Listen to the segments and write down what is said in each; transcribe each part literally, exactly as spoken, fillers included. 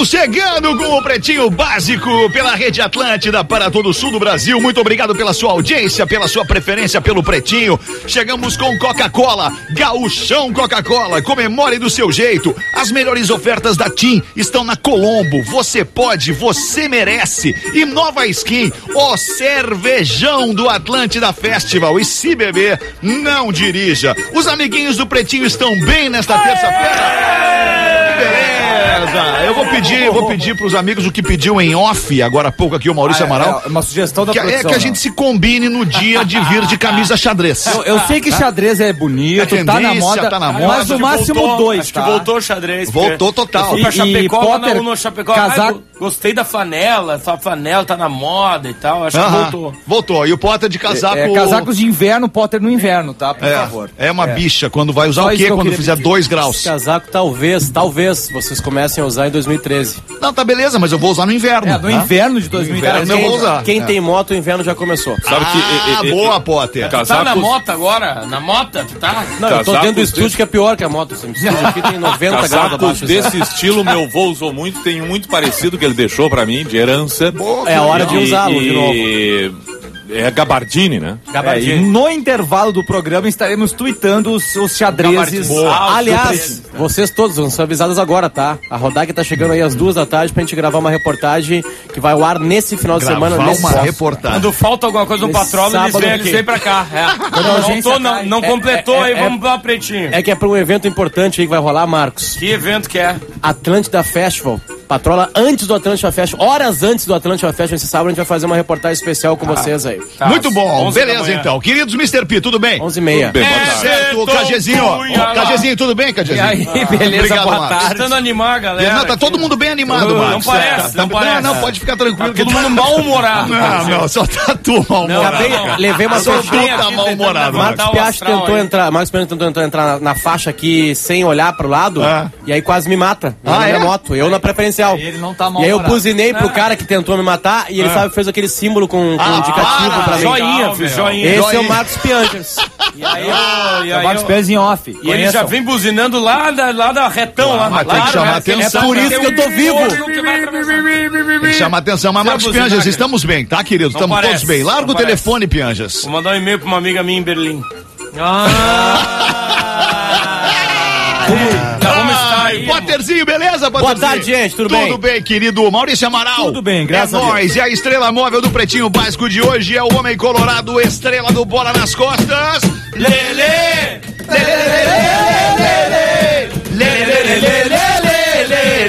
Estamos chegando com o Pretinho Básico pela Rede Atlântida para todo o sul do Brasil. Muito obrigado pela sua audiência, pela sua preferência pelo Pretinho. Chegamos com Coca-Cola, Gauchão Coca-Cola. Comemore do seu jeito. As melhores ofertas da TIM estão na Colombo. Você pode, você merece. E Nova Skin, o cervejão do Atlântida Festival. E se beber, não dirija. Os amiguinhos do Pretinho estão bem nesta terça-feira? Que beleza! Eu vou pedir, eu vou pedir pros amigos o que pediu em off, agora há pouco aqui o Maurício ah, Amaral. É uma sugestão da que produção. É que a gente se combine no dia de vir de camisa xadrez. Eu, eu sei que xadrez é bonito, é tá na moda, tá na moda, mas no máximo voltou, dois, acho tá? que voltou o xadrez. Voltou total. Eu fui pra Chapecó, e, Potter, no, no Chapecó, casaco... ai, gostei da flanela, a flanela tá na moda e tal, acho uh-huh. que voltou. Voltou, e o Potter de casaco... É, é, casacos de inverno, Potter no inverno, tá? Por é, favor. É uma é. bicha, quando vai usar Só o quê? Quando fizer dois graus? Esse casaco talvez, talvez, vocês comecem a usar em dois mil e treze. Não, tá beleza, mas eu vou usar no inverno. É, no tá? inverno de dois mil e treze. Inverno eu vou usar. Quem é. tem moto, o inverno já começou. Sabe ah, que, e, e, boa, Potter. Casacos... Tá na moto agora? Na moto? Tá? Não, eu tô dentro do estúdio de... que é pior que a moto. Esse estúdio aqui tem noventa graus abaixo. Desse estilo, meu avô usou muito, tem um muito parecido que ele deixou pra mim, de herança. Boa, é a hora de usá-lo de novo. É Gabardini, né? Gabardini. É, e no intervalo do programa estaremos tweetando os, os xadrezes. Aliás, vocês todos vão ser avisados agora, tá? A Rodag tá chegando aí às duas da tarde pra gente gravar uma reportagem que vai ao ar nesse final gravar de semana. Nesse uma posto. reportagem. Quando falta alguma coisa no patróleo, eles vêm, eles vêm pra cá. É. Quando não, voltou, não, não é, completou, é, é, aí é, vamos pra Pretinho. É que é pra um evento importante aí que vai rolar, Marcos. Que evento que é? Atlântida Festival. Patrola antes do Atlântida Festival, horas antes do Atlântida Festival, esse sábado a gente vai fazer uma reportagem especial com ah, vocês aí. Tá. Muito bom, beleza então. Queridos mister P, tudo bem? onze e meia. Tudo bem, boa tarde. Certo, Cagezinho. Cagezinho, tudo bem, Cagezinho? E aí, beleza, Obrigado, boa Marcos. tarde. Tentando animar, galera. Não, tá todo mundo bem animado, não, Marcos. Não parece, tá, não tá, parece. Não, não, pode ficar tranquilo. Tá todo mundo mal-humorado. Não, não, só tá tu mal-humorado. Levei uma só tu tá mal-humorado. Marcos Piatti tentou entrar, Marcos Piatti tentou entrar na, na faixa aqui sem olhar pro lado, ah. e aí quase me mata. Ah, na minha é? moto, eu na preferencial. Ele não tá mal-humorado. E aí eu buzinei pro cara que tentou me matar e ele ah. sabe, fez aquele símbolo com, com ah, indicativo para, pra mim. Joinha, fiz joinha. Esse joinha. é o Marcos Piangers. E aí, eu, e aí o Marcos Piangers em off. E Conheçam. ele já vem buzinando lá da, lá da retão. Claro, lá, mas lá, tem que chamar lá, atenção. É por isso que eu tô vivo. Tem que chamar atenção. Mas, Marcos Piangers, estamos bem, tá, querido? Estamos parece, todos bem. Larga o parece. telefone, Piangers. Vou mandar um e-mail pra uma amiga minha em Berlim. Ah! Então, vamos estar aí. Potterzinho, beleza, Potterzinho? Boa tarde, gente, tudo, tudo bem? Tudo bem, querido Maurício Amaral. Tudo bem, graças é a Deus. Nós, e a estrela móvel do Pretinho Básico de hoje é o homem colorado, estrela do Bola nas Costas. Lelê! Lelê, lelê, lelê, lelê, lelê,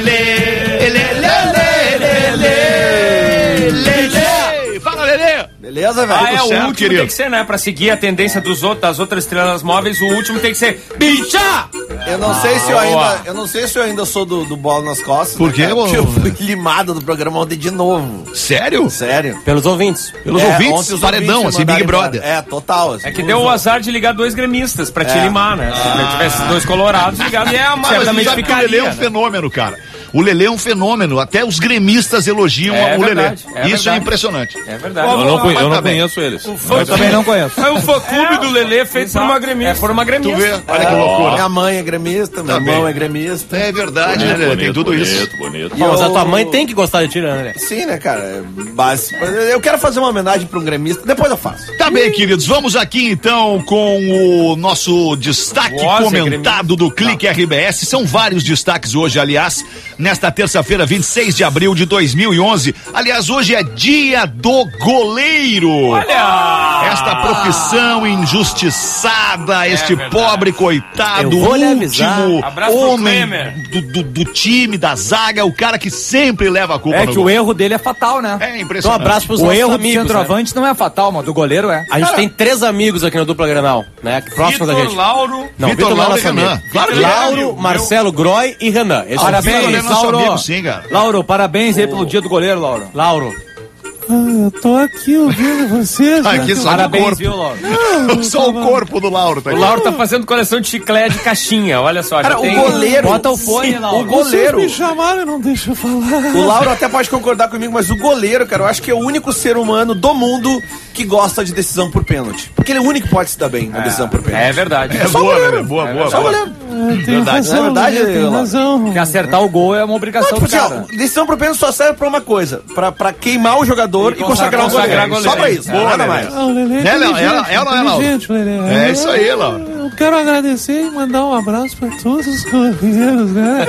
lelê, lelê. Fala, Lelê! Beleza, velho? Ah, é, o certo, último querido. tem que ser, né? Pra seguir a tendência dos outros, das outras estrelas móveis, o último tem que ser bicha! Eu não sei se eu ainda, eu não sei se eu ainda sou do, do Bola nas Costas. Por quê? Né, porque eu fui limado do programa ontem de novo. Sério? Sério. Pelos ouvintes. Pelos é, ouvintes, os paredão, ouvintes assim, Big mandaram Brother. embora. É, total. Assim, É que deu o azar de ligar dois gremistas pra te É. limar, né? Se ah. tivesse dois colorados ligados, é a Mas certamente sabe que o Lelê é um né? fenômeno, cara. O Lelê é um fenômeno. Até os gremistas elogiam É o Lelê. verdade, é Isso verdade. é impressionante. É verdade. Eu não, conhe- eu não tá bem. conheço eles. Eu também não conheço. É o fã-clube é, do Lelê feito por uma gremista. É por uma Tu gremista. vê? Olha que loucura. Minha mãe é gremista, meu Tá irmão bem. é gremista. É verdade, né, Lelê? Tem tudo bonito, isso. Bonito, Bom, mas a tua mãe tem que gostar de ti, né? Sim, né, cara? É básico. Eu quero fazer uma homenagem pra um gremista, depois eu faço. Tá bem, queridos. Vamos aqui então com o nosso destaque O Ozzy é comentado do Clique R B S. São vários destaques hoje, aliás, nesta terça-feira, vinte e seis de abril de dois mil e onze. Aliás, hoje é dia do goleiro. Olha! Esta profissão injustiçada, É este verdade. pobre coitado, Eu vou o lhe avisar. último Abraço pro homem Klemer. do, do, do time, da zaga, o cara que sempre leva a culpa É no que o gol. erro dele é fatal, né? É Então, um impressionante. abraço pros O nossos erro do amigos. Né? centroavante não é fatal, mas do goleiro é. A gente tem três amigos aqui no Dupla Grenal, né? Próximo da Vitor, gente. Lauro. Não, Vitor, Vitor, Lauro Lauro e Renan. Claro que é, Lauro, amigo. Marcelo Groy e Renan. Esse é o Parabéns, Vitor é nosso Lauro. amigo, sim, cara. Lauro, parabéns aí pelo dia do goleiro, Lauro. Lauro. Ah, eu tô aqui ouvindo vocês. Aqui só Parabéns, o corpo. viu, Lauro? Só o corpo do Lauro tá O aqui. Lauro tá fazendo coleção de chiclete de caixinha, olha só. Cara, já o tem... goleiro. Bota o fone, Sim, Lauro. O goleiro. me chamaram, não deixa eu falar. O Lauro até pode concordar comigo, mas o goleiro, cara, eu acho que é o único ser humano do mundo que gosta de decisão por pênalti. Porque ele é o único que pode se dar bem na decisão por pênalti. É verdade. É boa, velho. Boa, boa, Só boa. goleiro. Verdade. Na verdade, tem razão. Que acertar o gol é uma obrigação do cara. Decisão pro pênalti só serve pra uma coisa, pra, pra queimar o jogador e, e consagrar, consagrar o goleiro. Só pra isso, Boa, nada Lelê. mais. Ah, o Lelê é, É, Léo, ela, ela, ela, ela. É isso aí, Léo. Eu quero agradecer e mandar um abraço pra todos os goleiros, né?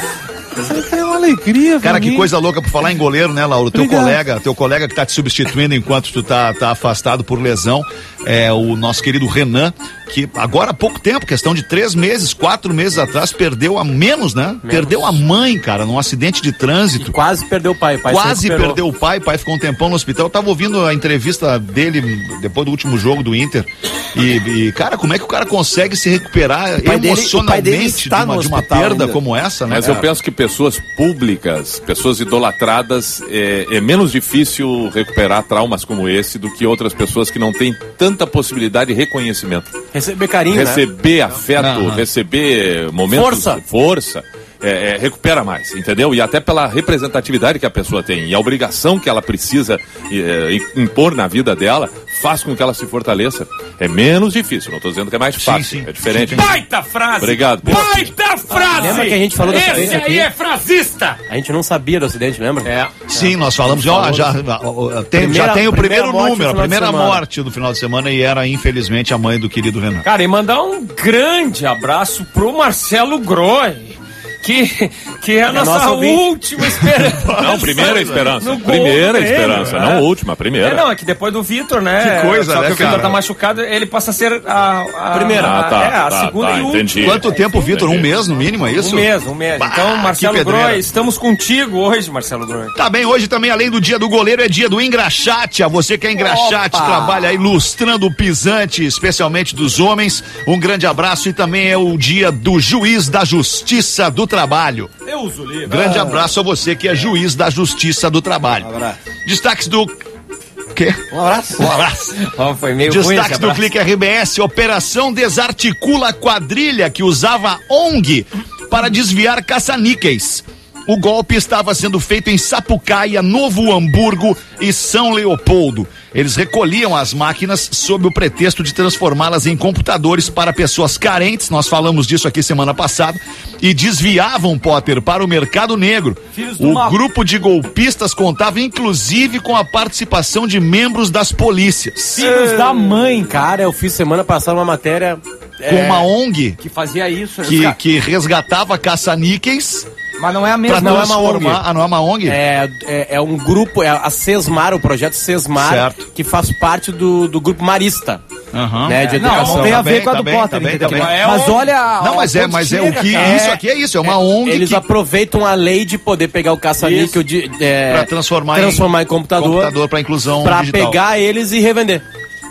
Isso é uma alegria, Cara, que mim. coisa louca por falar em goleiro, né, Lauro? Teu Obrigado. colega, teu colega que tá te substituindo enquanto tu tá, tá afastado por lesão, é o nosso querido Renan, que agora há pouco tempo, questão de três meses, quatro meses atrás, perdeu a menos, né? Menos. Perdeu a mãe, cara, num acidente de trânsito. E quase perdeu o pai. O pai quase perdeu o pai, o pai ficou um tempão no hospital. Eu tava ouvindo a entrevista dele depois do último jogo do Inter. E, e cara, como é que o cara consegue se recuperar emocionalmente dele, de uma, de uma perda ainda. como essa, né? Mas cara? eu penso que pessoas públicas, pessoas idolatradas, é, é menos difícil recuperar traumas como esse do que outras pessoas que não têm tanta possibilidade de reconhecimento. Receber carinho, Receber né? afeto, Uhum. receber momentos... Força. Força. É, é, recupera mais, entendeu? E até pela representatividade que a pessoa tem e a obrigação que ela precisa é, impor na vida dela, faz com que ela se fortaleça. É menos difícil, não estou dizendo que é mais fácil, sim, é diferente. sim, Baita frase! Obrigado. Baita frase! Lembra que a gente falou do Esse acidente aí aqui? é frasista! A gente não sabia do acidente, lembra? É. Sim, nós falamos, ó, já, ó, tem, Primeira- já tem o primeira primeiro morte número, no a final de primeira semana. morte do final de semana e era, infelizmente, a mãe do querido Renan. Cara, e mandar um grande abraço pro Marcelo Groi. Que, que é a nossa nosso ouvinte. última esperança. Não, primeira esperança. No gol Primeira do Grêmio, esperança, é. não última, primeira. É, não, é que depois do Vitor, né? Que coisa, Só né, que o Vitor cara? tá machucado, ele passa a ser a, a Primeira. a, Ah, tá, é, a tá, segunda tá, e última. entendi. Quanto tempo, Vitor? Um mês no mínimo, é isso? Um mês, um mês. Bah, Então, Marcelo que pedreira. Groi, estamos contigo hoje, Marcelo Groi. Tá bem, hoje também, além do dia do goleiro, é dia do engraxate. A você que é engraxate, Opa! trabalha ilustrando o pisante, especialmente dos homens. Um grande abraço e também é o dia do juiz da Justiça do Trabalho. Eu uso o livro. Grande abraço a você que é juiz da Justiça do Trabalho. Um abraço. Destaques do... Quê? Um abraço. Um abraço. Oh, foi meio ruim esse Destaques do abraço. Clique R B S, Operação Desarticula a quadrilha que usava O N G para desviar caça-níqueis. O golpe estava sendo feito em Sapucaia, Novo Hamburgo e São Leopoldo. Eles recolhiam as máquinas sob o pretexto de transformá-las em computadores para pessoas carentes, nós falamos disso aqui semana passada, e desviavam, Potter, para o mercado negro. O grupo de golpistas contava inclusive com a participação de membros das polícias. Filhos da mãe, cara. Cara, eu fiz semana passada uma matéria... Com uma O N G Que fazia isso. que, que resgatava caça-níqueis Mas não é a para mesma. Não é uma transformar... O N G. Ah, não é uma O N G? É, é, é um grupo, é a Sesmar, o projeto Sesmar, Certo. que faz parte do, do grupo Marista, Aham. né, de Não, educação. não tem a Tá ver bem, com a tá do bem, Potter, tá bem, entendeu? tá bem. É Mas um- olha... Não, mas é, mas é o que... chega, cara. Isso aqui é isso, é uma O N G Eles que... aproveitam a lei de poder pegar o caça-níquel de é, Pra transformar, transformar em, computador, computador para inclusão pra digital. pegar eles e revender.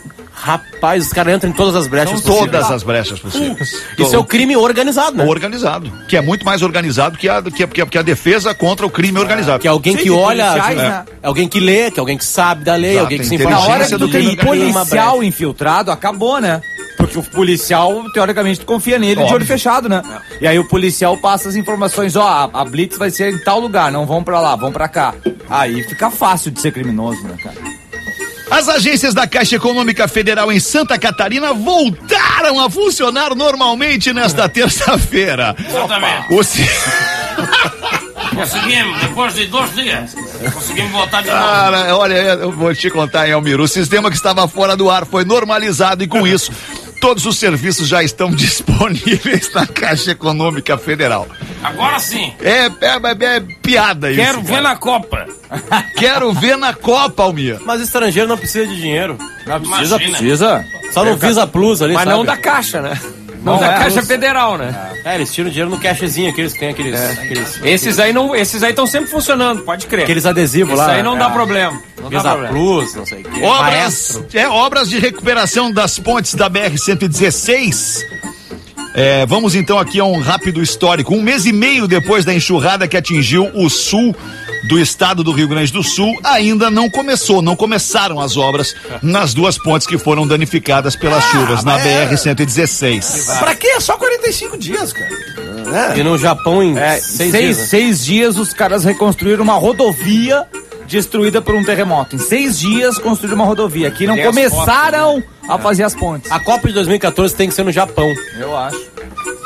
Rapaz, os caras entram em todas as brechas Todas possíveis. as brechas possíveis. Isso é o crime organizado, né? Organizado. Que é muito mais organizado que a, que a, que a, que a defesa contra o crime organizado. Que é alguém Sim, que de olha, policiais, é, né? é alguém que lê, que é alguém que sabe da lei, Exato, alguém que se inteligência Na informa. hora que do tu tem crime policial infiltrado, acabou, né? Porque o policial, teoricamente, tu confia nele de Óbvio. olho fechado, né? E aí o policial passa as informações, ó, a, a Blitz vai ser em tal lugar, não vão pra lá, vão pra cá. Aí fica fácil de ser criminoso, né, cara? As agências da Caixa Econômica Federal em Santa Catarina voltaram a funcionar normalmente nesta terça-feira. Exatamente. O ci- Conseguimos, depois de dois dias, conseguimos voltar de novo. Cara, olha, eu vou te contar, Elmiro, o sistema que estava fora do ar foi normalizado e com isso todos os serviços já estão disponíveis na Caixa Econômica Federal. Agora sim, É, é, é- é piada isso. quero ver cara. na Copa. Quero ver na Copa, Almir. Mas estrangeiro não precisa de dinheiro. Não precisa, Imagina. precisa. Só no Visa Plus ali, Mas sabe? não da Caixa, né? Não, Não da é. Caixa Federal, né? É, eles tiram dinheiro no cashzinho, aqueles que tem aqueles... aqueles... Esses aí não, esses aí estão sempre funcionando, pode crer. Aqueles adesivos Isso lá. aí não dá é. problema. Não dá Visa problema. Plus, não sei o quê. Obras, Maestro. é, obras de recuperação das pontes da B R cento e dezesseis. É, vamos então aqui a um rápido histórico. Um mês e meio depois da enxurrada que atingiu o sul do estado do Rio Grande do Sul, ainda não começou, não começaram as obras nas duas pontes que foram danificadas pelas chuvas na B R cento e dezesseis. Pra quê? É só quarenta e cinco dias, cara. E no Japão em É, seis, seis, dias. né? seis dias os caras reconstruíram uma rodovia destruída por um terremoto. Em seis dias construíram uma rodovia. Aqui não Tem as começaram a fazer as pontes. A Copa de dois mil e quatorze tem que ser no Japão. Eu acho.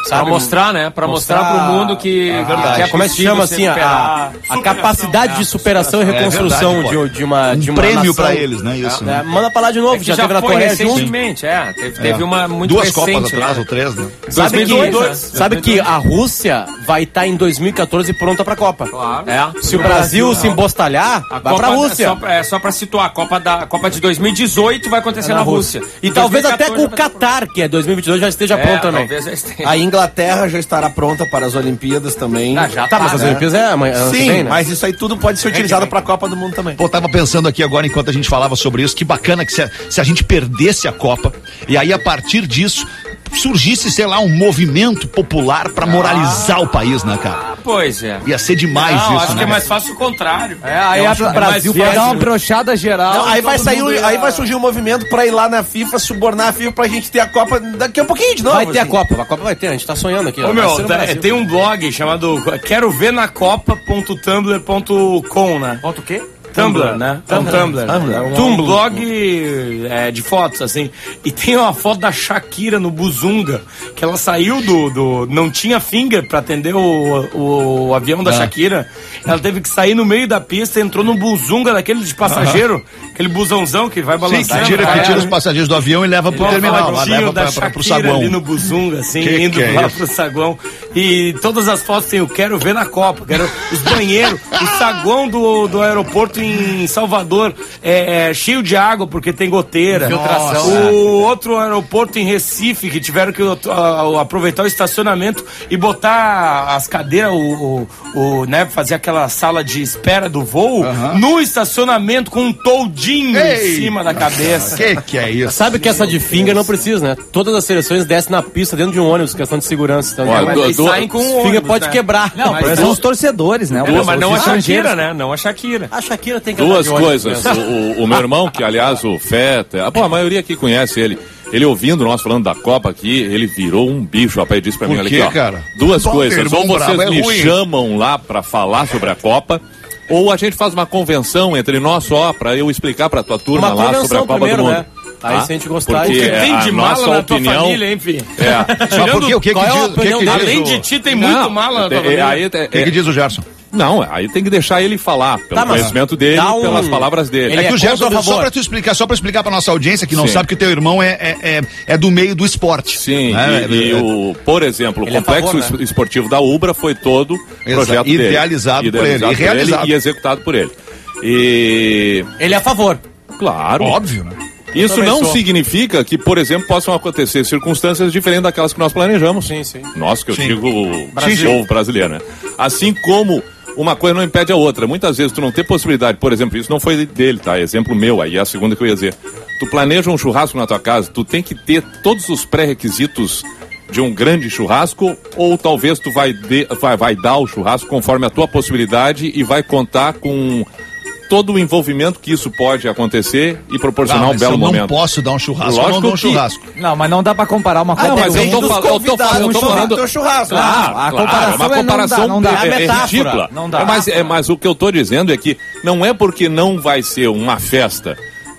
Sabe? Pra mostrar, né? Pra mostrar, mostrar pro mundo que, é verdade. que é como é que se chama assim? A, a capacidade é, de superação é, e reconstrução é verdade, de, de uma um de uma prêmio nação. Pra eles, né? Isso. É, né? Manda pra lá de novo, é já, já teve na Coreia recentemente, é. Teve, teve é. uma muito Duas recente, Copas atrás, né? ou três, né? Sabe, dois mil e dois, que, né? sabe que a Rússia vai estar tá em dois mil e quatorze pronta pra Copa. Claro. É. Se o Brasil, Brasil se embostalhar, a vai Copa, pra Rússia. É só pra, é só pra situar, a Copa, da, a Copa de dois mil e dezoito vai acontecer é na, na Rússia. Rússia. E talvez até com o Catar, que é dois mil e vinte e dois, já esteja é, pronto também. A Inglaterra já estará pronta para as Olimpíadas também. Ah, já tá, tá mas né? As Olimpíadas é amanhã. Sim, vem, né? Mas isso aí tudo pode ser utilizado para a Copa do Mundo também. Pô, tava pensando aqui agora, enquanto a gente falava sobre isso, que bacana que se a, se a gente perdesse a Copa, e aí a partir disso surgisse, sei lá, um movimento popular pra moralizar ah, o país, né, cara? Pois é. Ia ser demais não, isso, acho né? que é mais fácil o contrário. É, aí o Brasil vai dar uma brochada geral. Não, aí vai sair, ia... aí vai surgir um movimento pra ir lá na FIFA, subornar a FIFA pra gente ter a Copa daqui a um pouquinho de novo. Vai ter assim. a Copa, a Copa vai ter, a gente tá sonhando aqui. Ô, ó, meu, tá, tem um blog chamado quero ver na copa ponto tumblr ponto com, né? Ponto o quê? Tumblr, né? É um Tumblr. Tumblr. Um blog é, de fotos, assim. E tem uma foto da Shakira no Buzunga, que ela saiu do... do não tinha finger pra atender o, o, o avião da ah. Shakira. Ela teve que sair no meio da pista, entrou no Buzunga daquele de passageiro, ah. aquele busãozão que vai balançando. Sim, que tira, que tira os passageiros do avião e leva pro leva terminal. Lá, leva da pra, Shakira pro saguão. Ali no Buzunga, assim, que indo que é lá isso? pro saguão. E todas as fotos tem o quero ver na Copa, quero os banheiros, o saguão do, do aeroporto em Salvador é, é cheio de água porque tem goteira. Filtração. O outro aeroporto em Recife que tiveram que uh, uh, aproveitar o estacionamento e botar as cadeiras, o, o, o, né, fazer aquela sala de espera do voo uh-huh. no estacionamento com um toldinho Ei. em cima da cabeça. Que que é isso? Sabe que essa de finger não precisa, né? Todas as seleções descem na pista dentro de um ônibus, questão de segurança. Então, Olha, mas do, saem com um ônibus, finger pode né? quebrar. Não, mas são os torcedores, né? Não, mas não a Shakira, né? Não a Shakira. A Shakira tem que Duas coisas. O, o meu irmão, que aliás o Feta, a, a maioria aqui conhece ele. Ele ouvindo nós falando da Copa aqui, ele virou um bicho, rapaz, ele disse pra Por mim, olha quê, aqui, ó, cara? duas Bom, coisas, ou vocês é me ruim. chamam lá pra falar sobre a Copa, ou a gente faz uma convenção entre nós só, pra eu explicar pra tua turma uma lá sobre a Copa primeiro, do Mundo. Né? Aí tá? se a gente gostar... Porque que tem de a mala nossa na opinião, tua família, hein, filho? É. Tirando, o que, o que, que, é diz, o que, que diz Além o... de ti, tem muito Não, mala na tua é, família. aí, é, O que, que diz o Gerson? Não, aí tem que deixar ele falar, pelo tá, conhecimento dele, um... pelas palavras dele. É que é o Gerson, contra, só pra tu explicar, só pra explicar pra nossa audiência que não Sim. sabe que o teu irmão é, é, é, é do meio do esporte. Sim, né? e, e o, por exemplo, o ele complexo é favor, né? esportivo da Ubra foi todo projeto dele. Idealizado por ele, e realizado. E executado por ele. E... Ele é a favor. Claro. Óbvio, né? Isso não sou. significa que, por exemplo, possam acontecer circunstâncias diferentes daquelas que nós planejamos. Sim, sim. Nós, que eu sim. digo o povo brasileiro, né? Assim como uma coisa não impede a outra. Muitas vezes tu não tem possibilidade, por exemplo, isso não foi dele, tá? Exemplo meu, aí é a segunda que eu ia dizer. Tu planeja um churrasco na tua casa, tu tem que ter todos os pré-requisitos de um grande churrasco, ou talvez tu vai, de, vai, vai dar o churrasco conforme a tua possibilidade e vai contar com todo o envolvimento que isso pode acontecer e proporcionar não, um belo eu momento. Eu não posso dar um churrasco, Lógico eu não dou um que... churrasco. Não, mas não dá pra comparar uma coisa. Ah, mas eu tô, fal... eu tô falando, eu tô falando... Teu churrasco. Claro, a claro, comparação uma comparação é não dá, não dá. é, É é ridícula. Não dá. É, mas, é, mas o que eu tô dizendo é que não é porque não vai ser uma festa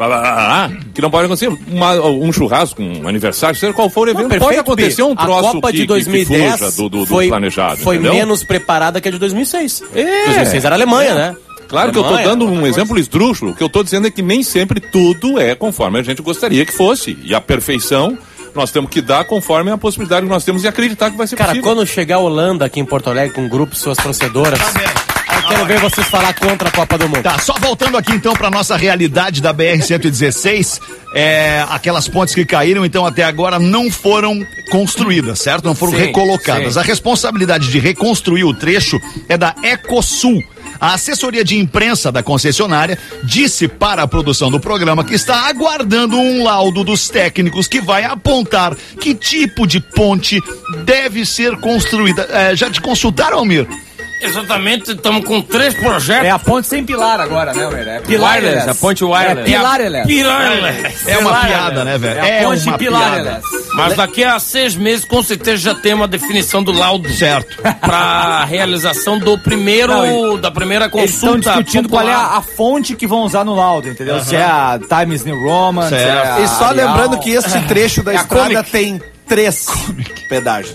que não pode acontecer uma, um churrasco, um aniversário, seja qual for o evento, não, perfeito, pode acontecer um troço a Copa que, de dois mil e dez que fuja do, do, foi, do planejado. Foi entendeu? menos preparada que a de dois mil e seis. É. dois mil e seis era a Alemanha, é. né? Claro que eu tô dando um exemplo esdrúxulo. O que eu tô dizendo é que nem sempre tudo é conforme a gente gostaria que fosse. E a perfeição nós temos que dar conforme a possibilidade que nós temos e acreditar que vai ser Cara, possível. quando chegar a Holanda aqui em Porto Alegre com um grupo de suas torcedoras, eu quero ver vocês falar contra a Copa do Mundo. Tá, só voltando aqui então pra nossa realidade da B R cento e dezesseis, é, aquelas pontes que caíram então até agora não foram construídas, certo? Não foram sim, recolocadas. Sim. A responsabilidade de reconstruir o trecho é da Ecosul. A assessoria de imprensa da concessionária disse para a produção do programa que está aguardando um laudo dos técnicos que vai apontar que tipo de ponte deve ser construída. É, já te consultaram, Almir? Exatamente, estamos com três projetos. É a ponte sem pilar agora, né, velho? É wireless, a ponte wireless. É pilareless. Pilareless. É uma piada, né, velho? É a ponte uma pilareless. Mas daqui a seis meses, com certeza, já tem uma definição do laudo. Certo. Para realização do primeiro, não, da primeira consulta. Eles estão discutindo popular. qual é a, a fonte que vão usar no laudo, entendeu? Uhum. Se é a Times New Roman, certo. se é E só Arial. lembrando que este trecho da é estrada Comic. tem três pedágios.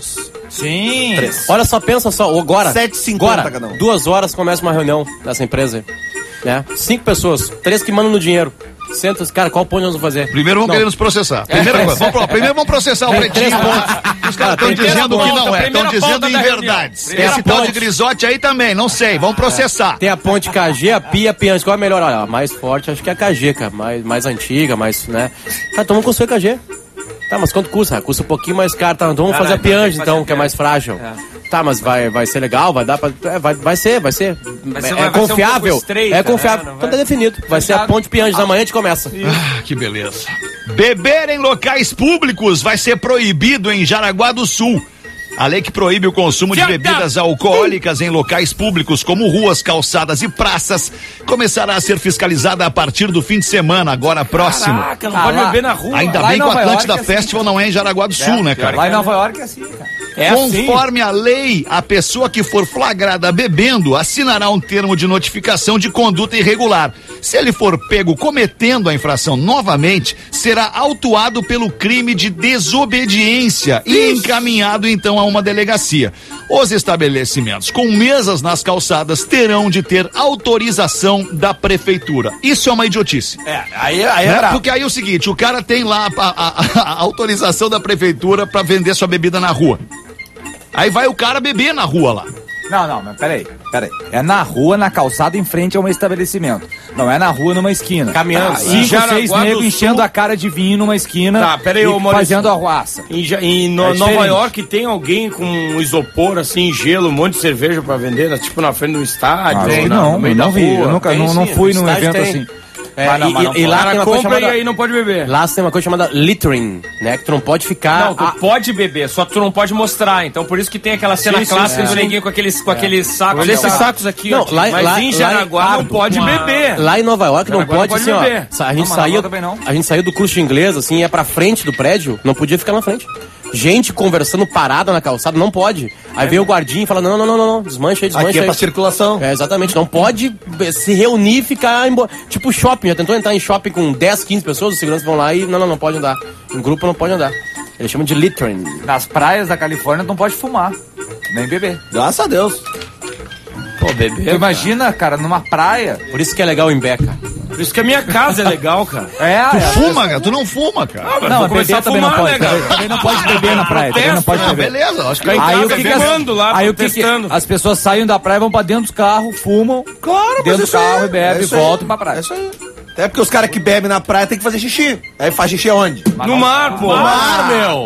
Sim. Três. Olha só, pensa só, agora. sete e cinquenta agora, cada um. Duas horas começa uma reunião dessa empresa aí. Né? Cinco pessoas, três que mandam no dinheiro. Senta, cara, qual ponto nós vamos fazer? Primeiro vão Não. querer nos processar. Primeiro, É. vamos, pro- primeiro vamos processar o Tem Pretinho. três pontos. Os caras estão tem três dizendo que pontos. não é, estão Primeira dizendo pauta em da verdades. reunião. Esse tal de Grisote aí também, não sei, vamos processar. Tem a ponte K G, a Pia, a Piange. Qual é a melhor? Olha, a mais forte, acho que é a K G, cara. Mais, mais antiga, mais, né? Cara, então vamos construir a K G. Tá, mas quanto custa? Ah, custa um pouquinho mais caro. Tá, então vamos Caralho, fazer a Piange, fazer então, a que é mais frágil. É. Tá, mas vai, vai ser legal, vai dar pra... É, vai, vai ser, vai ser. Vai ser- é vai ser um confiável. pouco estreita, é confiável. né? Não Então vai- tá definido. Vai ser a ponte Piange. Da manhã a gente começa. Ah, que beleza. Beber em locais públicos vai ser proibido em Jaraguá do Sul. A lei que proíbe o consumo de bebidas alcoólicas em locais públicos como ruas, calçadas e praças começará a ser fiscalizada a partir do fim de semana, agora próximo. Caraca, não Ah, pode lá. beber na rua. Ainda lá bem em que o Nova Atlântida York é assim, Festival não é em Jaraguá do Sul, né, cara? Lá em Nova York é assim, cara. É assim. Conforme a lei, a pessoa que for flagrada bebendo assinará um termo de notificação de conduta irregular. Se ele for pego cometendo a infração novamente, será autuado pelo crime de desobediência e encaminhado então a uma delegacia. Os estabelecimentos com mesas nas calçadas terão de ter autorização da prefeitura. Isso é uma idiotice. É, aí, aí é Né? brabo. Porque aí é o seguinte, o cara tem lá a, a- a autorização da prefeitura pra vender sua bebida na rua. Aí vai o cara beber na rua lá. Não, não, mas peraí, peraí. É na rua, na calçada, em frente a um estabelecimento. Não é na rua, numa esquina. Caminhando. Tá, Em cinco, Jaraguá seis do negros Sul- enchendo a cara de vinho numa esquina. Tá, peraí, ô, e Maurício. fazendo arruaça. Em, Ja- em no- É Nova diferente. York tem alguém com um isopor assim, gelo, um monte de cerveja pra vender, né? Tipo na frente do estádio. Acho ou que na- não, no meio eu da não vi. rua. Eu nunca, Tem, não, não sim. fui num estádio evento tem. assim. É, Mas não, e, mas não e- e pode. lá O tem cara uma coisa compra chamada... e aí não pode beber. Lá tem uma coisa chamada littering, né? Que tu não pode ficar... Não, tu a- pode beber, só tu não pode mostrar. Então por isso que tem aquela cena Sim, sim, clássica é. do neguinho com aqueles, com aqueles sacos. Olha Esses só. sacos aqui, Não, ó, lá- mas lá- em lá Jaraguá em- não pode uma- beber. Lá em Nova York não Jaraguá pode, não pode assim, ó. beber. sa- A gente, Não, mas na saiu, rua também não. a gente saiu do curso de inglês, assim, ia pra frente do prédio, não podia ficar na frente. Gente conversando parada na calçada, não pode. Aí veio o guardinha e fala, não, não, não, não, não, desmancha aí, desmancha Aqui é aí. pra circulação. É, exatamente, não pode se reunir e ficar em... bo- Tipo shopping, já tentou entrar em shopping com dez, quinze pessoas, os seguranças vão lá e, não, não, não pode andar. Em grupo não pode andar. Eles chamam de littering. Nas praias da Califórnia não pode fumar, nem beber. Graças a Deus. Pô, Tu beber. imagina, cara, numa praia. Por isso que é legal em Beca. Por isso que a minha casa é legal, cara. É, Tu é. fuma, cara? Tu não fuma, cara. Mas Não, vou começar beber a também não fumar, pode. né, cara? Também, também não pode beber na praia. Também não pode Ah, beber. beleza, acho que Aí Aí tá o que, que as, fumando lá, aí o que, que protestando. as pessoas saem da praia, vão pra dentro dos carros, fumam, Claro, dentro do isso aí, carro e é bebe e isso aí. voltam pra praia. É isso aí. Até porque os caras que bebem na praia tem que fazer xixi. Aí faz xixi aonde? No mar, pô. No mar, meu.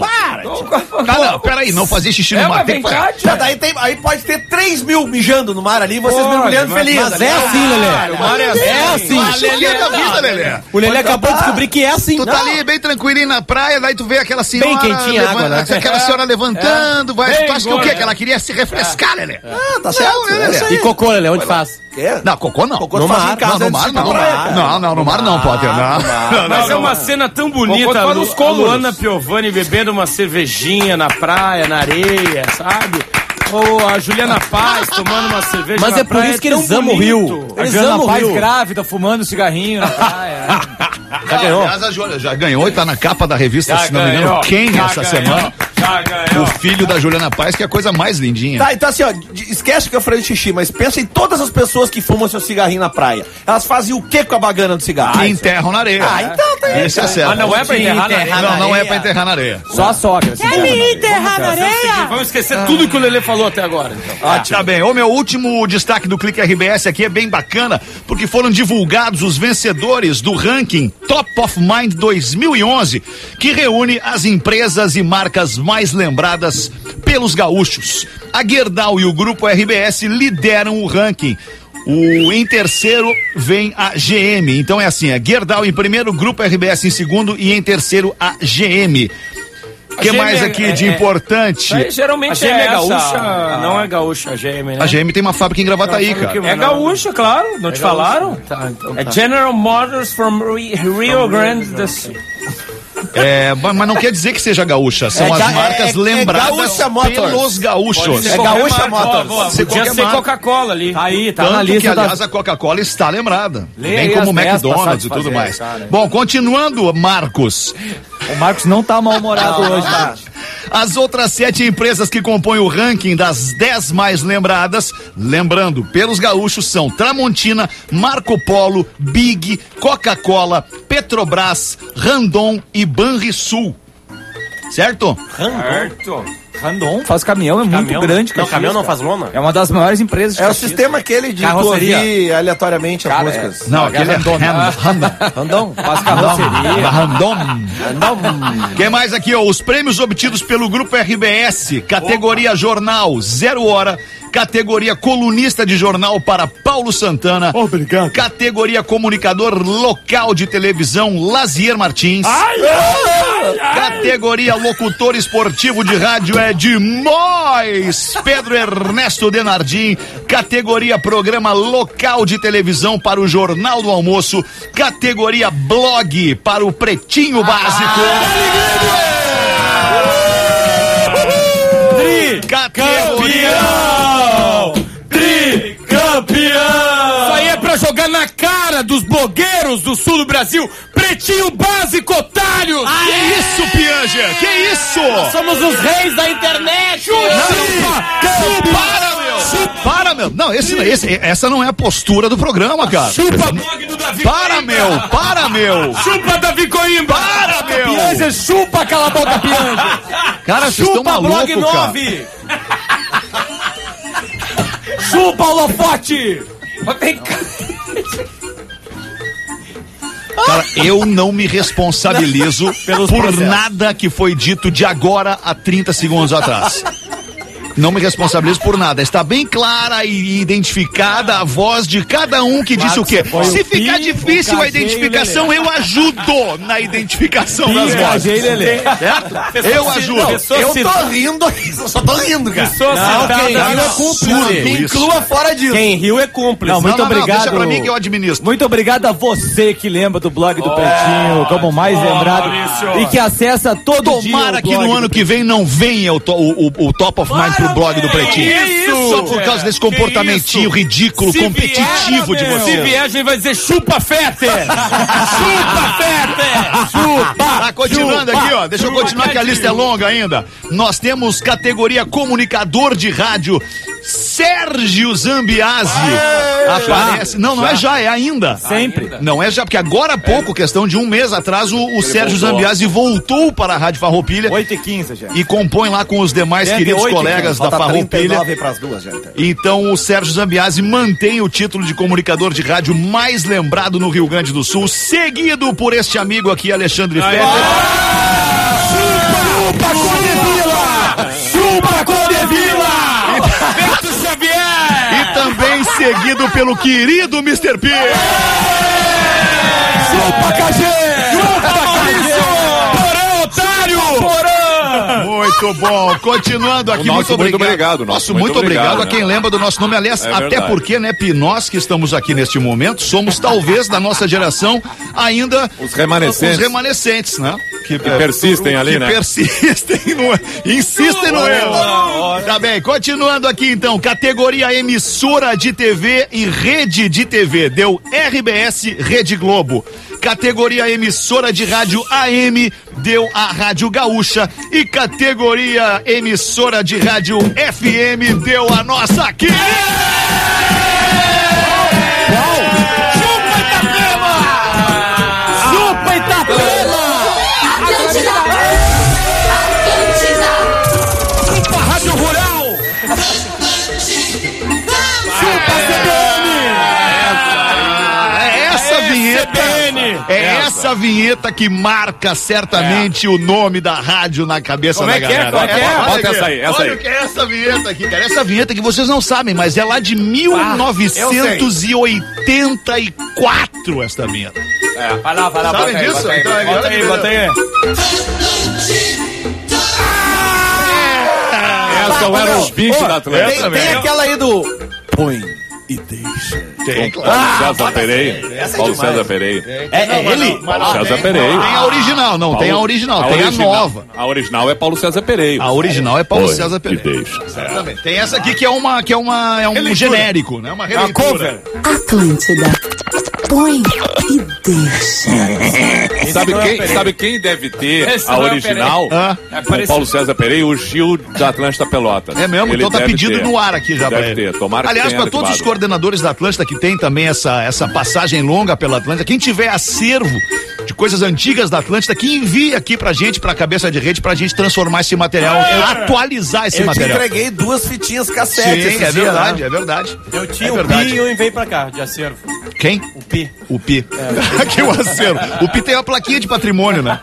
Tá, não, peraí, não fazer xixi no É, mar. mas Tem vem que cá, fazer. tia. Já daí tem, aí pode ter três mil mijando no mar ali e vocês Pode, mergulhando mas- felizes. mas é assim, Lelê. O mar é assim. É assim. Isso aqui é da vida, Lelê. O Lelê acabou de descobrir que é assim. Tu tá ali bem tranquilinho na praia, daí tu vê aquela senhora. Bem quentinha a água, levanta- né? Aquela senhora levantando, vai. Bem Tu acha que o quê? gorda. Que ela queria se refrescar, Lelê? Ah, tá certo. Não, é isso aí. E cocô, Lelê, onde faz? É. Não, cocô não. Cocô no tu faz mar, em casa não, no antes mar de ir pra não. praia, cara. Não, não, no mar não, Potter. Não. Não, Mas é não, uma não. cena tão bonita, Cocô a, nos Lu, a cômodos. Luana Piovani bebendo uma cervejinha na praia, na areia, sabe? Ou a Juliana Paz tomando uma cerveja Mas na é por praia, isso que tão eles amam o bonito. Rio. A Eles Jana amam o Paz Rio. grávida, fumando cigarrinho na praia. Já ganhou. Aliás, a Júlia já ganhou e tá na capa da revista, Já se não me engano, ganhou, quem já essa ganhou, semana? Já ganhou. O filho da Juliana Paz, que é a coisa mais lindinha. Tá, então assim, ó, de- esquece que eu falei de xixi, mas pensa em todas as pessoas que fumam seu cigarrinho na praia. Elas fazem o que com a bagana do cigarro? Que enterram na areia. Ah, então tá aí. Esse é certo. Mas não é pra enterrar na areia. Não, não é pra enterrar na areia. Só a sogra. assim. enterrar na areia? Vamos esquecer tudo que o Lelê falou até agora, então. Ah, tá bem. O meu último destaque do Clique R B S aqui é bem bacana, porque foram divulgados os vencedores do ranking Top of Mind dois mil e onze, que reúne as empresas e marcas mais lembradas pelos gaúchos. A Gerdau e o Grupo R B S lideram o ranking. O, em terceiro vem a G M. Então é assim, a Gerdau em primeiro, Grupo R B S em segundo e em terceiro a G M. O que G M mais é- aqui é- de é- importante? Aí, geralmente A G M é é gaúcha? gaúcha, não é gaúcha a G M, né? A G M tem uma fábrica em Gravataí, cara. É gaúcha, claro, não te falaram? Tá, então É tá. General Motors from Ri- Rio Grande do Sul. É, ma- mas não quer dizer que seja gaúcha. São É as ga- marcas é- é lembradas Gaúcha Motors. pelos gaúchos. É Gaúcha Motors. Pode ser qualquer Podia ser marca. Coca-Cola ali. Tá aí, tá Tanto na que, lista aliás, da... a Coca-Cola está lembrada. Lê Bem aí como as o dez pra McDonald's e tudo satisfazer, mais. cara. Bom, continuando, Marcos. O Marcos não tá mal-humorado hoje. tá. Tá? As outras sete empresas que compõem o ranking das dez mais lembradas, lembrando, pelos gaúchos, são Tramontina, Marco Polo, Big, Coca-Cola, Petrobras, Randon e Banrisul. Certo? Certo. Randon faz caminhão, é muito Caminhão? grande. Não, Caxias, caminhão não cara. faz lona? É uma das maiores empresas de É o Caxias. sistema aquele de tu Carroceria. ouvir aleatoriamente as Cara, músicas. Não, aquele é Randon. Randon. Randon, faz carroceria. Randon. Randon. Quem mais aqui, ó? Os prêmios obtidos pelo Grupo R B S, categoria Jornal, Zero Hora, categoria Colunista de Jornal para Paulo Santana. Obrigado. Categoria Comunicador Local de Televisão, Lazier Martins. Categoria Locutor Esportivo de Rádio é de Mois, Pedro Ernesto Denardim. Categoria Programa Local de Televisão para o Jornal do Almoço. Categoria Blog para o Pretinho Básico. Categoria Tricampeão! Isso aí é pra jogar na cara dos blogueiros do sul do Brasil. Pretinho Básico, otários! Que isso, Pianger? Que isso? Somos os reis da internet! Para, meu! Para, meu! Não, esse, esse, essa não é a postura do programa, cara. Chupa blog do Davi Para, meu! Para, meu! Chupa Davi Coimbra! Para, meu! Pianja, chupa aquela boca, Pianja. Cara, vocês estão Chupa Blog malucos, cara. nove! Chupa o Lofote. Mas vem cá. Cara, eu não me responsabilizo Pelos por processos. nada que foi dito de agora a trinta segundos atrás. Não me responsabilizo por nada. Está bem clara e identificada a voz de cada um que disse o quê. foi Se o ficar Pi, difícil o a Cajê e o identificação, eu ajudo na identificação das vozes. Cajê e Lelê. Certo? Eu ajudo. Eu tô rindo aqui, eu só tô rindo, cara. Pessoa Não, citada. quem riu é cúmplice. Absurdo isso. Inclua fora disso. Quem riu é cúmplice. Não, muito Não, não, não, obrigado. deixa pra mim que eu administro. Muito obrigado a você que lembra do blog do Pretinho como mais lembrado Maurício. e que acessa todo dia. Tomara o que blog no do ano que vem não venha o, to- o- o- o Top of Mind pro blog do Pretinho. isso, Só por causa desse comportamentinho isso? ridículo, Se competitivo vier, de meu. Se vocês. vier, a gente vai dizer chupa Fete! Chupa Fete! Chupa! Tá, continuando aqui, ó. Deixa eu continuar que a lista é longa ainda. Nós temos categoria comunicador de rádio, Sérgio Zambiasi. Aparece. Não, não é já, é ainda. Sempre. Não é já, porque agora há pouco, questão de um mês atrás, o, o Sérgio voltou. Zambiasi voltou para a Rádio Farroupilha oito e quinze, gente. e compõe lá com os demais Tem queridos oito, colegas da Falta trinta e Farroupilha. nove pras duas, gente. Então o Sérgio Zambiasi mantém o título de comunicador de rádio mais lembrado no Rio Grande do Sul, seguido por este amigo aqui, Alexandre Fetter. Chupa Codevila! Chupa Codevila! Beto Xavier! E também seguido pelo querido mister P. Chupa Cagê! Chupa Maurício! Porã, otário! Porã! Muito bom. Continuando aqui, O nosso muito muito obrigado. obrigado, Nosso nosso muito muito obrigado obrigado, a quem né? lembra do nosso nome. Aliás, É até verdade. porque, né, Pi, nós que estamos aqui neste momento, somos talvez da nossa geração ainda Os remanescentes. os remanescentes, né? Que, persistem ali, que né? persistem no, insistem no erro. Tá bem, continuando aqui então, categoria emissora de T V e rede de T V, deu R B S, Rede Globo. Categoria emissora de rádio A M, deu a Rádio Gaúcha. E categoria emissora de rádio F M, deu a nossa aqui. Chupa Itapema! Chupa Itapema! Chupa Rádio Rural! Chupa C B É essa vinheta. C B N! É essa vinheta que marca certamente o nome da rádio na cabeça Como da é que é? galera. Como é que é? Olha Bota aqui. essa aí, essa Olha aí. o que é essa vinheta aqui, cara. Essa vinheta que vocês não sabem, mas é lá de mil novecentos e oitenta e quatro esta vinheta. É, vai lá, vai lá, Sabem bota aí, disso? bota aí, Então, olha bota que aí, bota aí. Essa era os vinte da Atlanta. Tem, tem aquela aí do... Põe e deixa. Tem, Paulo César Pereira. Essa é Paulo demais. César Pereira. É, é ele? Paulo César Não Pereira. tem a original, não tem a original, tem a nova. A original é Paulo César Pereira. A original é Paulo Põe César e Pereira. deixa. Exatamente. Tem essa aqui que é uma que é uma é um Releitura. genérico, né? Uma A releitura. cover! Atlântida. Põe e deixa. Sabe quem, sabe quem deve ter Esse a não é o original? Ah. É Com o parecido. Paulo César Pereira e o Gil da Atlântida Pelotas. É mesmo? Ele Então tá deve pedido ter. no ar aqui já pra Deve ele. ter. Tomara que Aliás, tenha pra todos os arquivado. coordenadores da Atlântida que tem também essa, essa passagem longa pela Atlântida, quem tiver acervo de coisas antigas da Atlântida, que envie aqui pra gente, pra cabeça de rede, pra gente transformar esse material, atualizar esse Eu te material. entreguei duas fitinhas cassete. Sim, esse é dia, verdade, né? é verdade. Eu tinha É o verdade. Pi e eu enviei pra cá, de acervo. Quem? O Pi. O Pi. Aqui o acervo. O Pi tem uma plaquinha de patrimônio, né?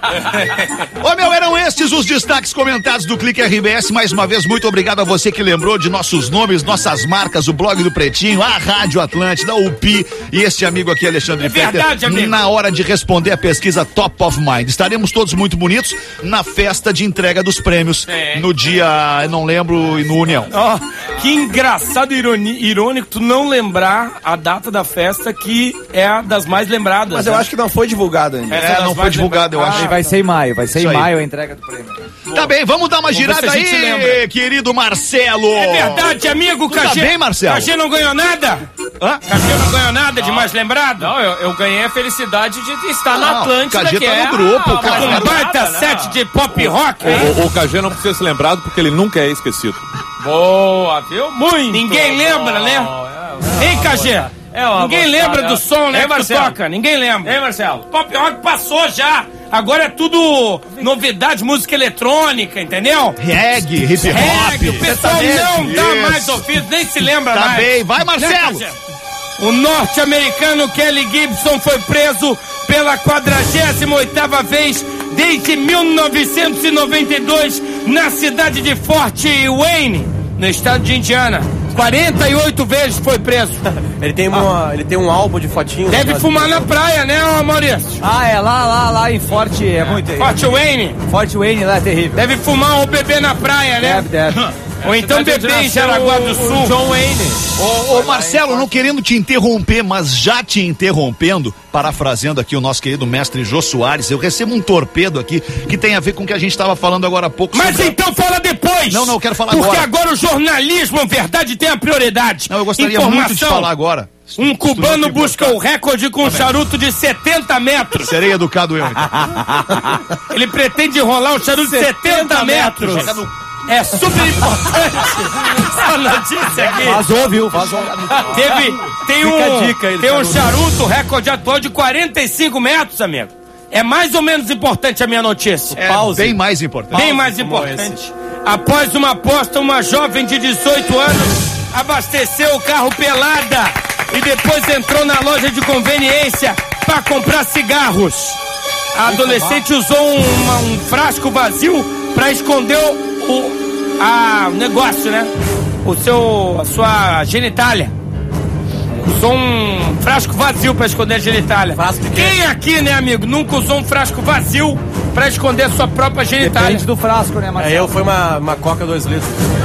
Ô, meu, eram estes os destaques comentados do Clique R B S. Mais uma vez, muito obrigado a você que lembrou de nossos nomes, nossas marcas, o blog do Pretinho, a Rádio Atlântida, o Pi e este amigo aqui, Alexandre É verdade, Fetter, amigo. na hora de responder a pesquisa Top of Mind. Estaremos todos muito bonitos na festa de entrega dos prêmios É. no dia, eu não lembro, no União. Ó, que engraçado, ironi- irônico tu não lembrar a data da festa, que é a das mais lembradas. Mas eu né? acho que não foi divulgado ainda. Essa É, das não foi mais divulgado, eu lembradas. acho. Aí vai ser em maio, vai ser Isso em aí. maio a entrega do prêmio. Tá bem, vamos dar uma Vamos ver girada se a gente aí, lembra. querido Marcelo. É verdade, amigo, Tu tá Cagê. bem, Marcelo? Cagê não ganhou nada? Hã? Cagê não ganhou nada de mais lembrado? Não, eu, eu ganhei a felicidade de estar na Não, Atlântida, Cagê que tá é no grupo, a cara. mais Com um lembrada, baita né? set de pop rock, hein? O, o K G não precisa ser lembrado porque ele nunca é esquecido. Boa, viu? Muito. Ninguém lembra, né? Hein, Cagê? É uma Ninguém gostada, lembra é. do som, né, Hein, que tu Marcelo? toca. Ninguém lembra. Hein, Marcelo? Pop rock passou já. Agora é tudo novidade, música eletrônica, entendeu? Reggae, hip hop. Reggae, o pessoal não dá Isso. mais ouvido, nem se lembra Tá mais. bem, vai, Né, Marcelo. Cagê? O norte-americano Kelly Gibson foi preso pela quadragésima oitava vez desde mil novecentos e noventa e dois na cidade de Fort Wayne, no estado de Indiana. quarenta e oito vezes foi preso. Ele tem, uma, ele tem um álbum de fotinhos. Deve Mas- fumar na praia, né, ô Maurício? Ah, é lá, lá, lá em Forte, é muito aí. Fort Wayne. Forte Wayne lá é terrível. Deve fumar ou beber na praia, né? Deve, deve. Ou então Cidade beber onde em Jaraguá do nasceu Sul. o John Wayne. Ô, ô, Marcelo, não querendo te interromper, mas já te interrompendo, parafraseando aqui o nosso querido mestre Jô Soares, eu recebo um torpedo aqui que tem a ver com o que a gente estava falando agora há pouco. Mas sobre a- então fala depois! Não, não, eu quero falar Porque agora. agora o jornalismo, verdade, tem a prioridade. Não, eu gostaria Informação. muito de falar agora. Um cubano Estudou busca o recorde com um charuto de setenta metros. Serei educado eu, então. Ele pretende enrolar um charuto de setenta metros. É super importante essa notícia aqui. Vazou, viu? Vazou. Teve, tem Fica um, a dica aí do tem um charuto. charuto, recorde atual de quarenta e cinco metros, amigo. É mais ou menos importante a minha notícia. É bem mais importante. Bem mais importante. Após uma aposta, uma jovem de dezoito anos abasteceu o carro pelada e depois entrou na loja de conveniência para comprar cigarros. A adolescente usou uma- um frasco vazio para esconder o, o a, o negócio, né? O seu, a sua genitália. Usou um frasco vazio para esconder a genitália. Frasco de quê? Quem aqui, né, amigo, nunca usou um frasco vazio para esconder a sua própria genitália? Depende do frasco, né, É, Marcelo? eu foi uma, uma coca dois litros.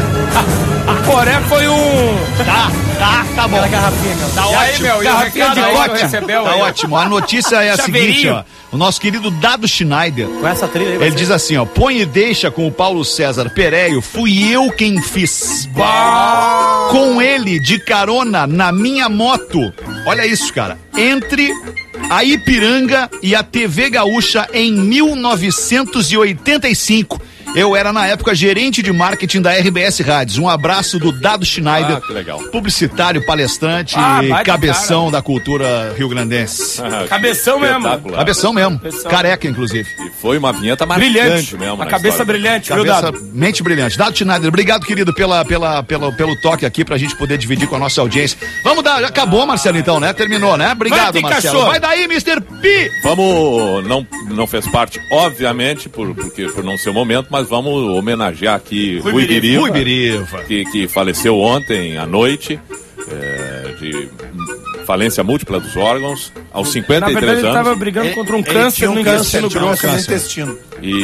Poré foi um. Tá, tá, tá bom. Aquela garrafinha, meu. Tá E aí, ótimo. meu, e o Garrafinha recado de aí que vodka. recebeu Tá aí? ótimo. A notícia é a Chaveirinho. seguinte, ó. O nosso querido Dado Schneider, Com essa trilha aí, vai ele ser- diz assim, ó. Põe e deixa com o Paulo César Pereio, fui eu quem fiz. Com ele de carona na minha moto. Olha isso, cara. Entre a Ipiranga e a T V Gaúcha em mil novecentos e oitenta e cinco. Eu era, na época, gerente de marketing da R B S Rádios. Um abraço do Dado Schneider, Ah, que legal. publicitário, palestrante Ah, e baita cabeção da cultura rio-grandense. Cabeção mesmo. Espetacular. Cabeção mesmo. Cabeção. Careca, inclusive. E foi uma vinheta marcante Brilhante. mesmo. Uma na cabeça história. brilhante, viu, Cabeça, Dado? mente brilhante. Dado Schneider, obrigado, querido, pela, pela, pela, pelo toque aqui pra gente poder dividir com a nossa audiência. Vamos dar, já acabou, Marcelo, então, né? Terminou, né? Obrigado, Vai, Marcelo. cachorro. Vai daí, mister P! Vamos, não, não fez parte, obviamente, por, porque, por não ser o momento, mas vamos homenagear aqui Rui Biriva, Rui Biriva. que, que faleceu ontem à noite, é, de falência múltipla dos órgãos, aos cinquenta Na e verdade, três ele anos. estava brigando contra um Ele câncer tinha um no câncer, intestino tirou um grosso. câncer no intestino.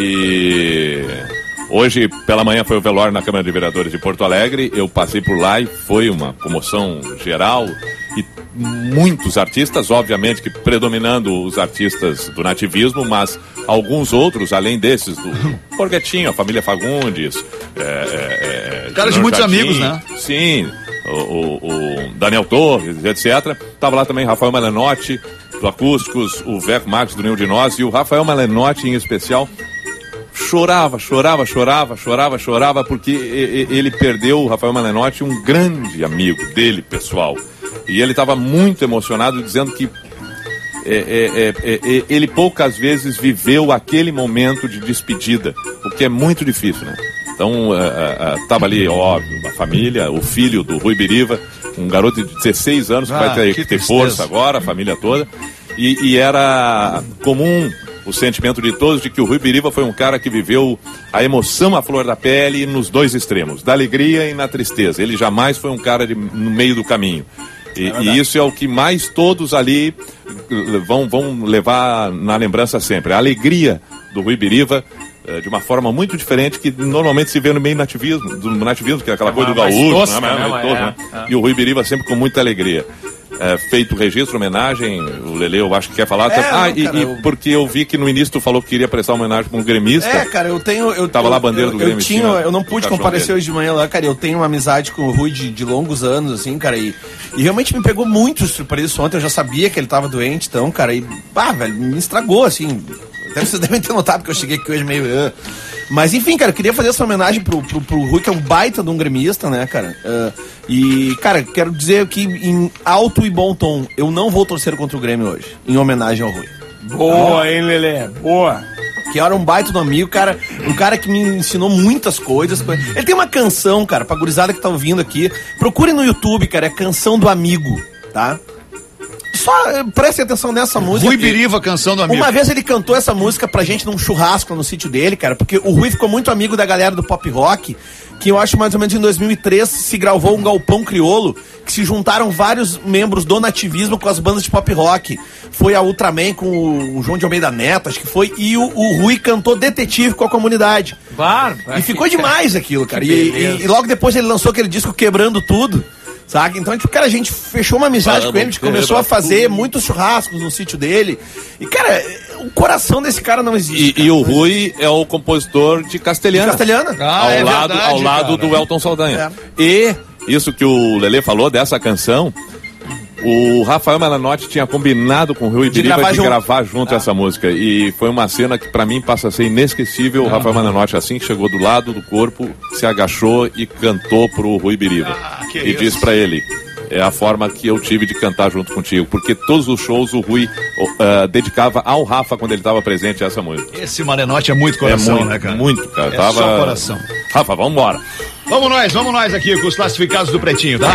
E hoje, pela manhã, foi o velório na Câmara de Vereadores de Porto Alegre. Eu passei por lá e foi uma comoção geral. E muitos artistas, obviamente que predominando os artistas do nativismo, mas alguns outros, além desses, do Borghettino, a família Fagundes. É, é, é, Cara de Junior muitos Jardim, amigos, né? Sim, o, o- o Daniel Torres, etcétera. Tava lá também Rafael Malenotti. do Acústicos, o Veco Marques do Nenhum de Nós e o Rafael Malenotti em especial. Chorava, chorava, chorava, chorava, chorava, porque ele perdeu, o Rafael Malenotti, um grande amigo dele, pessoal. E ele estava muito emocionado, dizendo que é, é, é, é, ele poucas vezes viveu aquele momento de despedida, o que é muito difícil, né? Então, estava ali, óbvio, a família, o filho do Rui Biriva, um garoto de dezesseis anos que ah, vai ter, que ter força agora, a família toda. E, e era comum o sentimento de todos de que o Rui Biriva foi um cara que viveu a emoção à flor da pele nos dois extremos, da alegria e na tristeza. Ele jamais foi um cara de, no meio do caminho. E, é e isso é o que mais todos ali vão, vão levar na lembrança sempre. A alegria do Rui Biriva, de uma forma muito diferente que normalmente se vê no meio nativismo, do nativismo, que é aquela é coisa do gaúcho, tosca, né? Né? Mais tosca, é, né? É. E o Rui Biriva sempre com muita alegria. É, feito o registro, homenagem, o Lelê eu acho que quer falar. É, ah, não, e, cara, e eu... porque eu vi que no início tu falou que queria prestar homenagem para um gremista. É, cara, eu tenho... Eu, Tava eu, lá a bandeira eu, do Grêmio. Eu, tinha, eu não pude comparecer hoje de manhã lá, cara, eu tenho uma amizade com o Rui de, de longos anos, assim, cara, e, e realmente me pegou muito surpresa isso ontem, eu já sabia que ele tava doente, então, cara, e, pá, velho, me estragou, assim, até vocês devem ter notado, porque eu cheguei aqui hoje meio... Uh, Mas enfim, cara, eu queria fazer essa homenagem pro, pro, pro Rui, que é um baita de um gremista, né, cara? Uh, e, cara, quero dizer que em alto e bom tom, eu não vou torcer contra o Grêmio hoje, em homenagem ao Rui. Boa, hein, Lelê? Boa. Que era um baita do amigo, cara, um cara que me ensinou muitas coisas. Ele tem uma canção, cara, pra gurizada que tá ouvindo aqui. Procure no YouTube, cara, é Canção do Amigo, tá? Só prestem atenção nessa música. Rui Biriva, Canção do Amigo. Uma vez ele cantou essa música pra gente num churrasco no sítio dele, cara, porque o Rui ficou muito amigo da galera do pop rock, que eu acho mais ou menos em dois mil e três se gravou um galpão crioulo, que se juntaram vários membros do nativismo com as bandas de pop rock. Foi a Ultraman com o João de Almeida Neto, acho que foi, e o, o Rui cantou Detetive com a comunidade. Claro. E ficou demais aquilo, cara. E, e, e logo depois ele lançou aquele disco Quebrando Tudo. Sabe? Então, tipo, cara, a gente fechou uma amizade com ele, a gente começou a fazer muitos churrascos no sítio dele. E, cara, o coração desse cara não existe. E, cara, e o Rui é o compositor de Castelhana. De Castelhana? Ah, ao é lado, verdade, ao lado do Elton Saldanha. É. E isso que o Lelê falou dessa canção, o Rafael Malenotti tinha combinado com o Rui Biriva de gravar junto, gravar junto ah. essa música. E foi uma cena que pra mim passa a ser inesquecível. Ah. O Rafael Malenotti, assim que chegou do lado do corpo, se agachou e cantou pro Rui Biriva. Ah, e isso. Disse pra ele: é a forma que eu tive de cantar junto contigo. Porque todos os shows o Rui uh, dedicava ao Rafa quando ele estava presente a essa música. Esse Malenotti é muito coração, é muito, né, cara? Muito, cara. É tava... só coração. Rafa, vambora. Vamos nós, vamos nós aqui com os classificados do Pretinho, tá?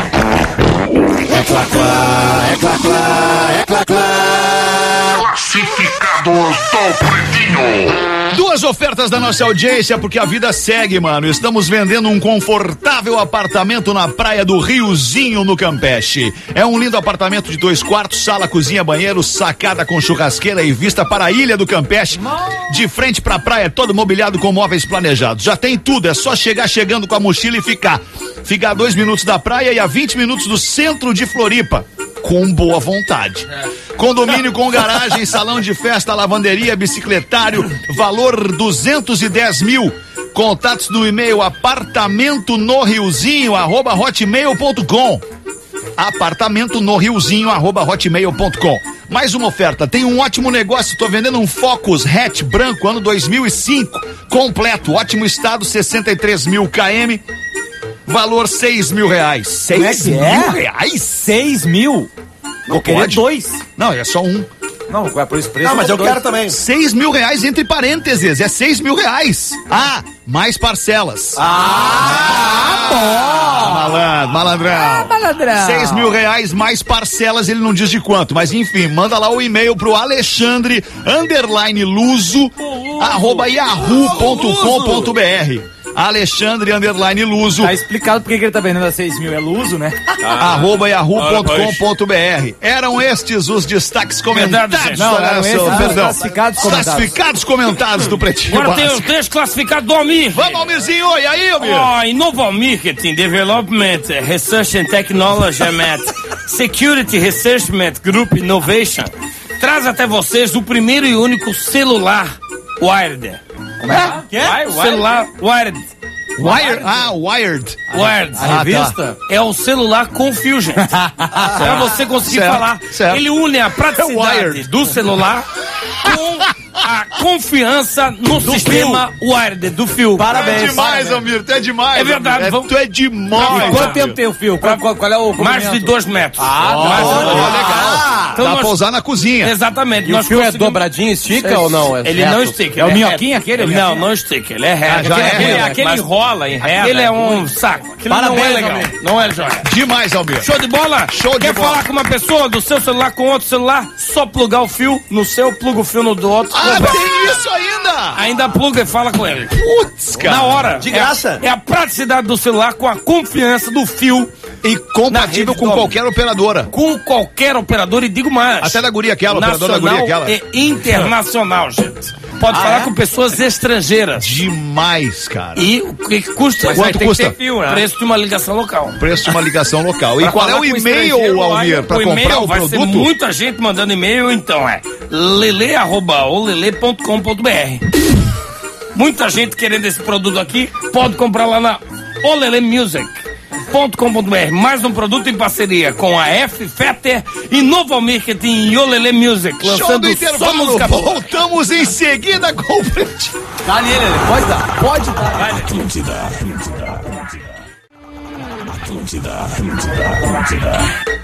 É clá, clá, é clá, clá, é clá, clá. Classificados do Pretinho. Duas ofertas da nossa audiência, porque a vida segue, mano. Estamos vendendo um confortável apartamento na praia do Riozinho, no Campeche. É um lindo apartamento de dois quartos, sala, cozinha, banheiro, sacada com churrasqueira e vista para a ilha do Campeche. De frente pra praia, todo mobiliado com móveis planejados. Já tem tudo, é só chegar chegando com a mochila e ficar. Ficar a dois minutos da praia e a vinte minutos do centro de Floripa. Com boa vontade. Condomínio com garagem, salão de festa, lavanderia, bicicletário, valor duzentos e dez mil. Contatos no e-mail apartamento no riozinho arroba hotmail ponto com. Apartamento no riozinho arroba hotmail ponto com. Mais uma oferta, tem um ótimo negócio, estou vendendo um Focus hatch branco, ano dois mil e cinco, completo, ótimo estado, sessenta e três mil quilômetros. Valor seis mil reais. Seis é mil é? reais? Seis mil? Não, eu queria dois. Não, é só um. Não, é por esse preço. Não, mas eu dois. quero também. Seis mil reais entre parênteses. É seis mil reais. Ah, mais parcelas. Ah, ah malandro, malandrão. Ah, malandrão. Seis mil reais mais parcelas, ele não diz de quanto. Mas enfim, manda lá o e-mail pro Alexandre underline Luso arroba yahoo ponto com ponto br. Alexandre underline Luso. Tá explicado por que ele tá vendendo a seis mil, é Luso, né? Ah, arroba yahoo ponto com ponto br. Eram estes os destaques comentados. Não, eram estes os perdão. classificados comentados. Classificados comentados do Pretinho. Agora tem os três classificados do Almir. Vamos, Almirzinho, e aí, Almir? Oh, Innova Marketing, Development, Research and Technology, Security Research Group Innovation traz até vocês o primeiro e único celular wired. Como é? Que? Celular wired. Wire? Ah, Wired. Wired. A revista? É o celular com fio, gente. Pra você conseguir Certo, falar. certo. Ele une a praticidade Wired. do celular com a confiança no sistema Wired, do fio. Parabéns. É demais, Almir, tu é demais. É verdade, Almir. vamos- Tu é demais. Quanto tempo tem o fio? Qual, qual- qual é o Mais de comprimento? dois metros. Ah, Mais de Olha, dois metros. legal. Então Dá nós- pra usar na cozinha. Exatamente. E o nós fio é conseguimos- dobradinho, estica ou não? É Ele reto? não estica. É o ele minhoquinho reto. aquele, o Não, minhoquinho? não estica. Ele é reto. Ah, já aquele é aquele, reto. aquele Mas- enrola em reto. Ele é um saco. Aquilo não Parabéns, é legal. Almir. Não é, Joia? Demais, Almir. Show de bola? Show de Quer bola. falar com uma pessoa do seu celular com outro celular? Só plugar o fio no seu, pluga o fio no do outro. Ah, conversa. tem isso ainda! Ainda pluga e fala com ele. Putz, cara. Na hora. De graça. É, é a praticidade do celular com a confiança do fio E compatível rede com do- qualquer operadora. com qualquer operador e digo mais. Até da guria aquela, operadora da guria nacional aquela. e internacional, gente. Pode Ah, falar é? com pessoas estrangeiras. Demais, cara. E o que que custa? Mas Quanto vai ter custa? Que ter fio, né? Preço de uma ligação local. Preço de uma ligação local. E Pra qual é falar o com e-mail, estrangeiro, Almir, olha, pra o comprar e-mail o vai ser produto? muita gente mandando e-mail, então é lele arroba olele ponto com ponto br. Muita gente querendo esse produto aqui, pode comprar lá na olele music ponto com ponto br. Mais um produto em parceria com a F Fetter e Novo Marketing e Olele Music, Show lançando do só intervalo. música boa. Voltamos em seguida com o Pretinho. Dá nele, Lelê. Pode dar. Pode dar. Atlântida, Atlântida, Atlântida. Atlântida, Atlântida, Atlântida.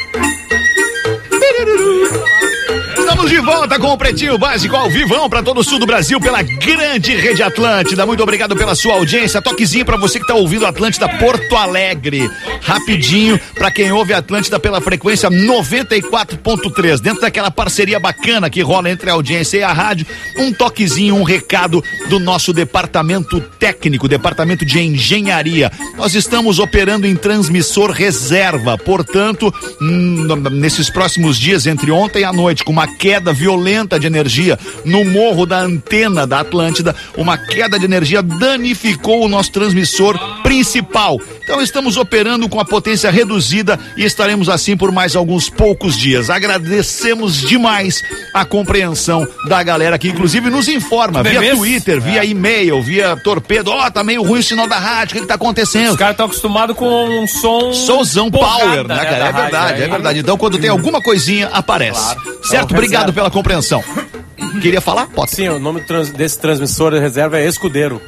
Estamos de volta com o Pretinho Básico ao vivão para todo o sul do Brasil pela grande Rede Atlântida. Muito obrigado pela sua audiência. Toquezinho para você que tá ouvindo Atlântida Porto Alegre. Rapidinho para quem ouve Atlântida pela frequência noventa e quatro ponto três. Dentro daquela parceria bacana que rola entre a audiência e a rádio, um toquezinho, um recado do nosso departamento técnico, departamento de engenharia. Nós estamos operando em transmissor reserva, portanto, hum, nesses próximos dias, entre ontem à noite, com uma queda violenta de energia no morro da antena da Atlântida, uma queda de energia danificou o nosso transmissor principal. Então estamos operando com a potência reduzida e estaremos assim por mais alguns poucos dias. Agradecemos demais a compreensão da galera que inclusive nos informa via Beleza? Twitter, via e-mail, via torpedo. Ó, tá meio ruim o sinal da rádio, o que que tá acontecendo? Os caras estão acostumados com um som. Souzão porrada, Power, né, cara? da É verdade, rádio, é aí. verdade. Então, quando tem alguma coisinha, aparece. Certo? Obrigado pela compreensão. Queria falar? Pode. Sim, o nome trans- desse transmissor de reserva é Escudeiro.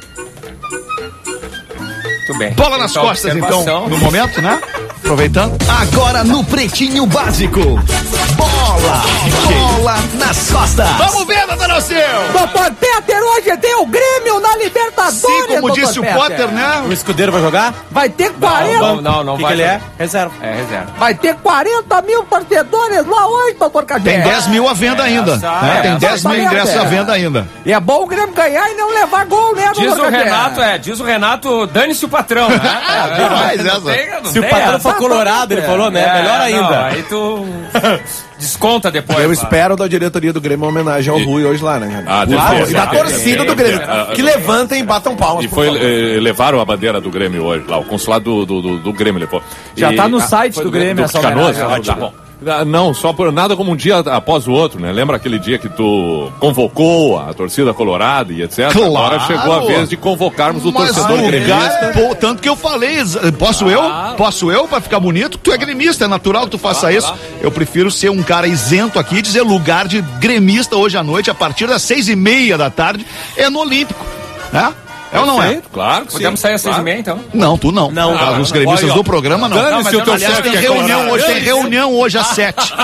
Muito bem. Bola nas Essa costas, então, observação. no momento, né? Aproveitando. Agora no Pretinho Básico. Bola! Bola nas costas! Vamos ver, doutor Alceu! Doutor Peter, hoje tem o Grêmio na Libertadores, Sim, como doutor disse o Peter. Potter, né? O Escudeiro vai jogar? Vai ter quarenta, Não, não, não O que, vai. que ele é? Reserva. É reserva. vai ter quarenta mil torcedores lá hoje, doutor Cadê? Tem dez mil à venda ainda. essa- né? é, Tem essa dez mil tá ingressos vendo, à é. venda ainda. E é bom o Grêmio ganhar e não levar gol, né, Diz doutor o Cadê? Renato, é, diz o Renato, dane-se o patrão, né? É, demais não essa. tem- não Se o tem patrão essa. for colorado, ele falou, né? É, Melhor não, ainda. aí tu desconta depois. Eu claro. espero da diretoria do Grêmio uma homenagem ao Rui hoje lá, né? Ah, deve Claro, ter, e da deve ter, torcida deve do Grêmio. ter. Ah, Que levantem e batam palmas. E por foi, favor. eh, levaram a bandeira do Grêmio hoje, lá, o consulado do, do, do, do Grêmio levou. Já E- tá no ah, site foi do Grêmio essa Canoas? homenagem. Ah, tá bom. Ah, Não, só por nada como um dia após o outro, né? Lembra aquele dia que tu convocou a torcida colorada e etcétera? Claro. Agora chegou a vez de convocarmos o Mas torcedor lugar- gremista. pô, tanto que eu falei, posso eu? Posso eu, pra ficar bonito? Tu é gremista, é natural que tu faça isso. Eu prefiro ser um cara isento aqui e dizer lugar de gremista hoje à noite, a partir das seis e meia da tarde, é no Olímpico, né? É ou não é? Perfeito, claro que sim. Podemos sair às seis e claro. meia, então? Não, tu não. Não, Ah, os gremistas olha, ó. do programa não. Dane-se Não, mas o eu- teu aliás, chefe tem que é reunião colorado. hoje, tem reunião hoje às sete.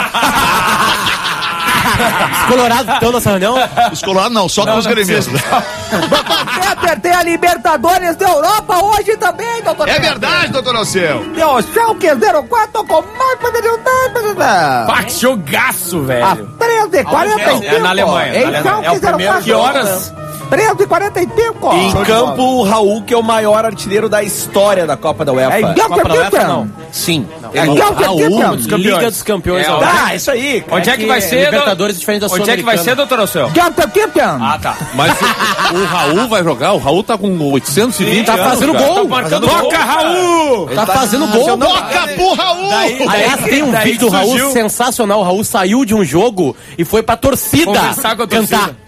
Os colorados estão nessa reunião? Os colorados não, só com os gremistas. Doutor Peter, tem a Libertadores da Europa hoje também, doutor É Peter. verdade, doutor Alceu. Tem o Schalke zero quatro com mais poder de um Pá, que jogaço, a velho. treze e quarenta e cinco. É na Alemanha, Em na Alemanha. Schalke É o primeiro. zero quatro. Que horas? treze e quarenta e cinco. E em campo, o Raul, que é o maior artilheiro da história da Copa da UEFA. É em Copa da UEFA, não. Sim. É em Copa da UEFA. Dos Liga dos Campeões. É, ó. Ah, isso aí. cara. Onde é que vai ser? Libertadores diferente da Onde é que vai ser, Sul-Americana. doutor Alceu? Copa da UEFA. Ah, tá. Mas o, o Raul vai jogar, o Raul tá com oitocentos e vinte Tá anos, fazendo cara. gol. Marcando Toca, Raul! Tá fazendo gol. Toca pro Raul! Aliás, tem um daí vídeo do Raul surgiu- sensacional. O Raul saiu de um jogo e foi pra torcida Conversar com a torcida. cantar.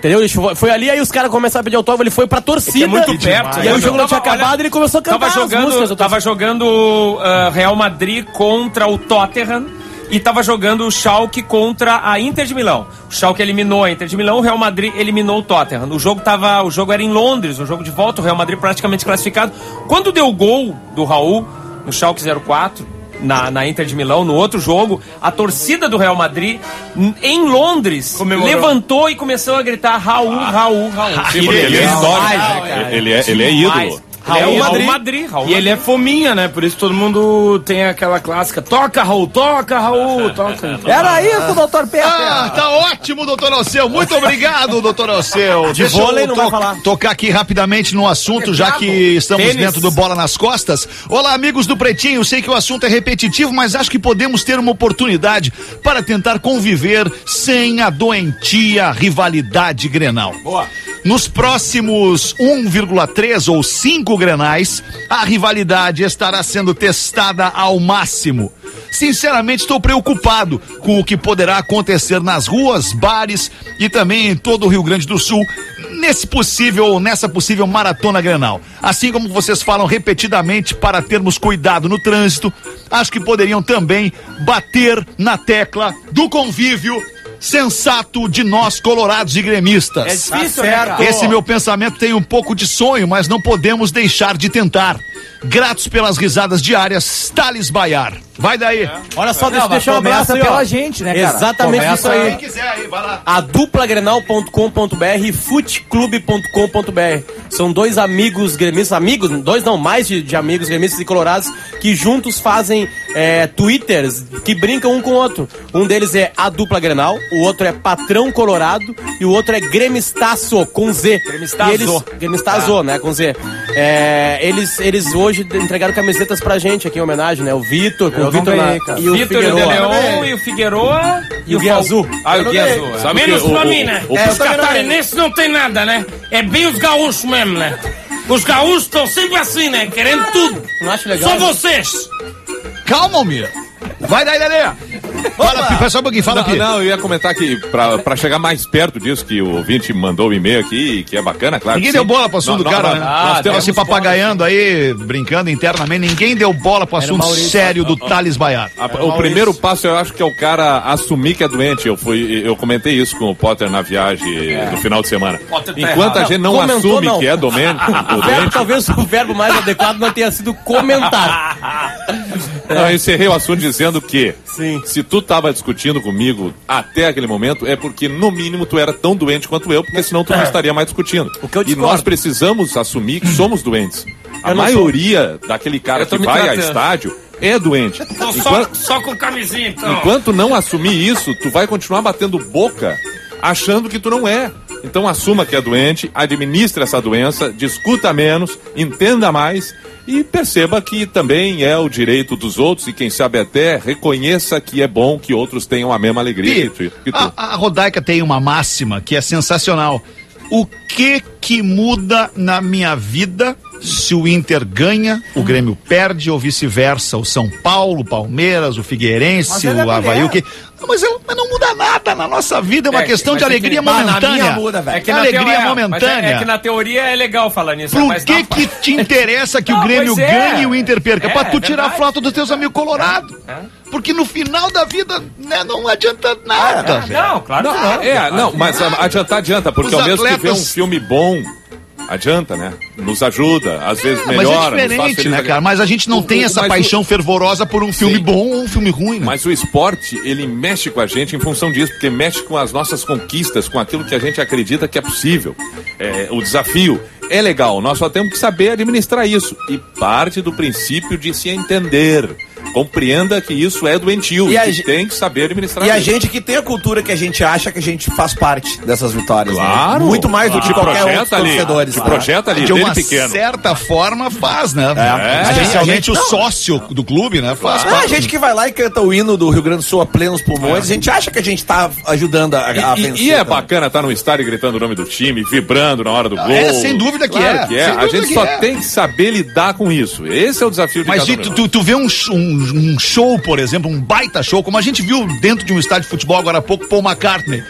Entendeu? Ele foi, foi ali, aí os caras começaram a pedir autógrafo, ele foi pra torcida. É muito perto. E aí o jogo não tinha Tava- acabado, olha, ele começou a cantar Tava as jogando, músicas. tava jogando uh, Real Madrid contra o Tottenham e tava jogando o Schalke contra a Inter de Milão. O Schalke eliminou a Inter de Milão, o Real Madrid eliminou o Tottenham. O jogo, tava, o jogo era em Londres, o jogo de volta, o Real Madrid praticamente classificado. Quando deu o gol do Raul no Schalke zero quatro, na, na Inter de Milão, no outro jogo, a torcida do Real Madrid, n- em Londres, Comemorou. levantou e começou a gritar Raul, Raul, Raul. Sim, porque ele é histórico. Ele é, ele é ídolo. Raul, Raul Raul Madrid. Madrid. Raul E ele é fominha, né? Por isso todo mundo tem aquela clássica. Toca, Raul, toca, Raul, toca. Era isso, doutor Peter. Ah, tá ótimo, doutor Alceu. Muito obrigado, doutor Alceu. De Deixa eu vôlei não to- vai falar. tocar aqui rapidamente no assunto, já que estamos Tênis. dentro do Bola nas Costas. Olá, amigos do Pretinho. Sei que o assunto é repetitivo, mas acho que podemos ter uma oportunidade para tentar conviver sem a doentia rivalidade Grenal. Boa. Nos próximos um vírgula três ou cinco Grenais, a rivalidade estará sendo testada ao máximo. Sinceramente, estou preocupado com o que poderá acontecer nas ruas, bares e também em todo o Rio Grande do Sul nesse possível, nessa possível maratona Grenal. Assim como vocês falam repetidamente para termos cuidado no trânsito, acho que poderiam também bater na tecla do convívio sensato de nós colorados e gremistas. É difícil, né, cara? Esse meu pensamento tem um pouco de sonho, mas não podemos deixar de tentar. Gratos pelas risadas diárias, Thales Baiar. Vai daí. Olha só, deixa eu Não, mas deixar um abraço começa aí, ó. pela gente, né, cara? Exatamente Começa isso aí. Quem quiser aí, vai lá. A duplagrenal ponto com ponto b r e futeclube ponto com ponto b r. São dois amigos gremistas, amigos, dois não, mais de, de amigos gremistas e colorados que juntos fazem é, twitters que brincam um com o outro. Um deles é a dupla Grenal, o outro é Patrão Colorado e o outro é Gremistaço, com Z. Gremistazo. E eles, Gremistazo, né, com Z. É, eles, eles hoje entregaram camisetas pra gente aqui em homenagem, né, o Vitor, com Eu o Vitor não na- ganhei, cara. e o Vitor e o De Figueroa. Leon e o Figueroa E o Guia Fal- Azul. Ah, o Guia Azul. é. Sabe Menos que o- pra o- mim, né? o- É, os catarinenses não tem nada, né? É bem os gaúchos mesmo, né? Os gaúchos estão sempre assim, né? Querendo tudo. Não acho legal. Só vocês. Calma, Almir. Vai daí, Lelê. Fala, Pi, só um pouquinho, fala, Não, Pi. não, eu ia comentar que pra, pra chegar mais perto disso, que o ouvinte mandou o e-mail aqui, que é bacana, claro. Ninguém que deu sim. bola pro assunto Não, do não, cara, não, né? nós Nós temos temos se papagaiando aí, brincando internamente. Ninguém deu bola pro assunto sério do Thales Baiar. A- o primeiro passo eu acho que é o cara assumir que é doente. Eu fui, eu comentei isso com o Potter na viagem no final de semana. Potter tá Enquanto a errado. gente não Comentou, assume não. que é doente, O verbo, talvez o verbo mais adequado não tenha sido comentar. Não, eu encerrei o assunto dizendo que Sim. se tu tava discutindo comigo até aquele momento, é porque no mínimo tu era tão doente quanto eu, porque senão tu não estaria mais discutindo. O que eu E discordo. nós precisamos assumir que somos doentes. A Eu não maioria daquele cara Eu tô que me vai a tratando. estádio é doente. Tô só, Enquanto, só com camisinha, então. enquanto não assumir isso, tu vai continuar batendo boca achando que tu não é. Então assuma que é doente, administre essa doença, discuta menos, entenda mais e perceba que também é o direito dos outros e quem sabe até reconheça que é bom que outros tenham a mesma alegria que Pi, tu. Que tu. a, a Rodaica tem uma máxima que é sensacional. O que que muda na minha vida se o Inter ganha, o Grêmio perde ou vice-versa? O São Paulo, o Palmeiras, o Figueirense, Mas ela é o Avaí, mulher. o que... Não, mas, ela- mas não muda nada na nossa vida, é uma É, questão mas de é que- alegria Ah, na momentânea. minha muda, velho. É que É na alegria teo- é, mas momentânea. É, é que na teoria é legal falar nisso. Por mas que dá- que te interessa que Não, o Grêmio pois é. ganhe e o Inter perca? É, pra tu é tirar a verdade. flauta dos teus amigos colorados. Porque no final da vida, né, não adianta nada, velho. Não, claro que não. É, não, mas a- adiantar adianta, porque Os ao mesmo que ver um atletas- filme bom, adianta, né? Nos ajuda, às vezes É, mas melhora. é nos faz diferente, feliz. né, cara? Mas a gente não O- tem o- essa mas o- paixão fervorosa por um filme Sim. bom ou um filme ruim, né? Mas o esporte, ele mexe com a gente em função disso, porque mexe com as nossas conquistas, com aquilo que a gente acredita que é possível. É, o desafio é legal, nós só temos que saber administrar isso. E parte do princípio de se entender. Compreenda que isso é doentio E e, a que ge- tem que saber administrar E a isso. gente que tem a cultura que a gente acha que a gente faz parte dessas vitórias. Claro. Né? Muito mais do Te que qualquer projeta outro ali, torcedores. te né? projeta ali, De desde uma pequeno. certa forma faz, né? É. Especialmente É. o sócio do clube, né? Faz Ah, a parte. gente que vai lá e canta o hino do Rio Grande do Sul a plenos pulmões, a gente acha que a gente tá ajudando a, a E, vencer. e é também. bacana estar no estádio gritando o nome do time, vibrando na hora do gol. É, sem dúvida que Claro é. que é. Sem A dúvida gente que só é. tem que saber lidar com isso. Esse é o desafio de Mas cada e um de tu, nós. tu, tu vê um, sh- um, um show, por exemplo, um baita show, como a gente viu dentro de um estádio de futebol agora há pouco, Paul McCartney.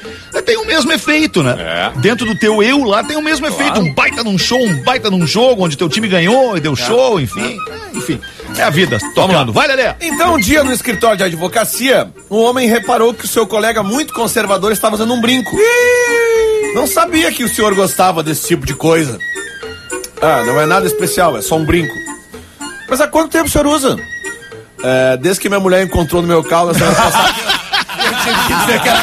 tem o mesmo efeito, né? É. Dentro do teu eu lá tem o mesmo efeito. Um baita num show, um baita num jogo, onde teu time ganhou e deu show, enfim. É, enfim, é a vida tocando. Vai, Lelê. Então, um dia no escritório de advocacia, um homem reparou que o seu colega muito conservador estava usando um brinco. Não sabia que o senhor gostava desse tipo de coisa. Ah, não é nada especial, é só um brinco. Mas há quanto tempo o senhor usa? É, desde que minha mulher encontrou no meu carro na semana passada. Eu tive que dizer que era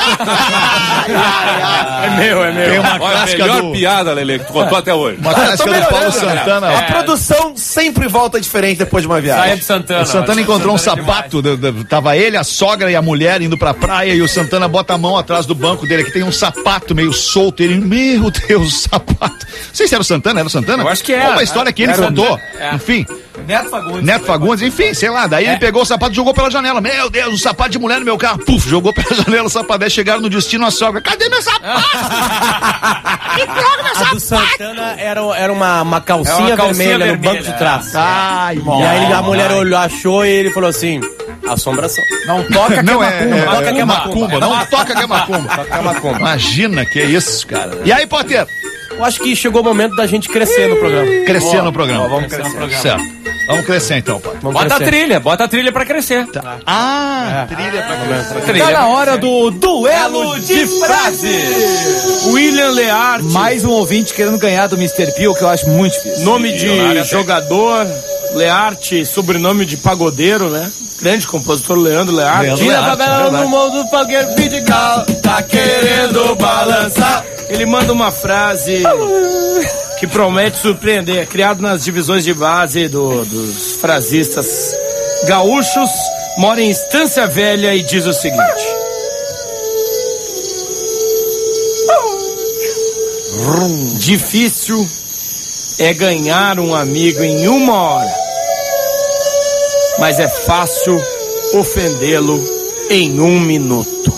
meu. É meu, é meu. Tem uma Olha, a clássica melhor do... piada, Lelê, que tu contou até hoje. Uma clássica do Paulo Santana. A produção sempre volta diferente depois de uma viagem. Saia de Santana. O Santana encontrou um sapato, de, de, tava ele, a sogra e a mulher indo pra praia e o Santana bota a mão atrás do banco dele, que tem um sapato meio solto. Ele, meu Deus, o sapato. Não sei se era o Santana, era o Santana? Eu acho que é. era. Uma história que ele Era o contou. É. Enfim, Neto Fagundes. Neto Fagundes, enfim, sei lá. Daí ele pegou o sapato e jogou pela janela. Meu Deus, um sapato de mulher no meu carro. Puf, jogou pela janela o sapato. Daí chegaram no destino a sogra. Cadê meu sapato? Que droga, meu A sapato? do Santana era, era uma, uma calcinha, É uma calcinha vermelha, no vermelha, banco de trás. Ai, E aí a mulher olhou, achou e ele falou assim: assombração. Não toca que Não, é é, macumba. é, Toca é, que é macumba. macumba. Não toca que é macumba. Toca é macumba. Imagina que é isso, cara. E aí, Potter? Eu acho que chegou o momento da gente crescer no programa. Crescer Boa. no programa. Ó, vamos crescer no programa. Certo. Vamos crescer então, Potter. Vamos Bota a crescer. trilha, bota a trilha pra crescer. Ah, trilha pra crescer. Trilha Tá na pra hora do duelo de frases. William Learte. Mais um ouvinte querendo ganhar do mister P, o que eu acho muito difícil. Nome de jogador, Learte, sobrenome de pagodeiro, né? Grande compositor Leandro Learte. Leandro Tira a Learte, favela verdade. no mundo do pagueiro vidigal, tá querendo balançar. Ele manda uma frase que promete surpreender. Criado nas divisões de base do- dos frasistas gaúchos, mora em Estância Velha e diz o seguinte: difícil é ganhar um amigo em uma hora, mas é fácil ofendê-lo em um minuto.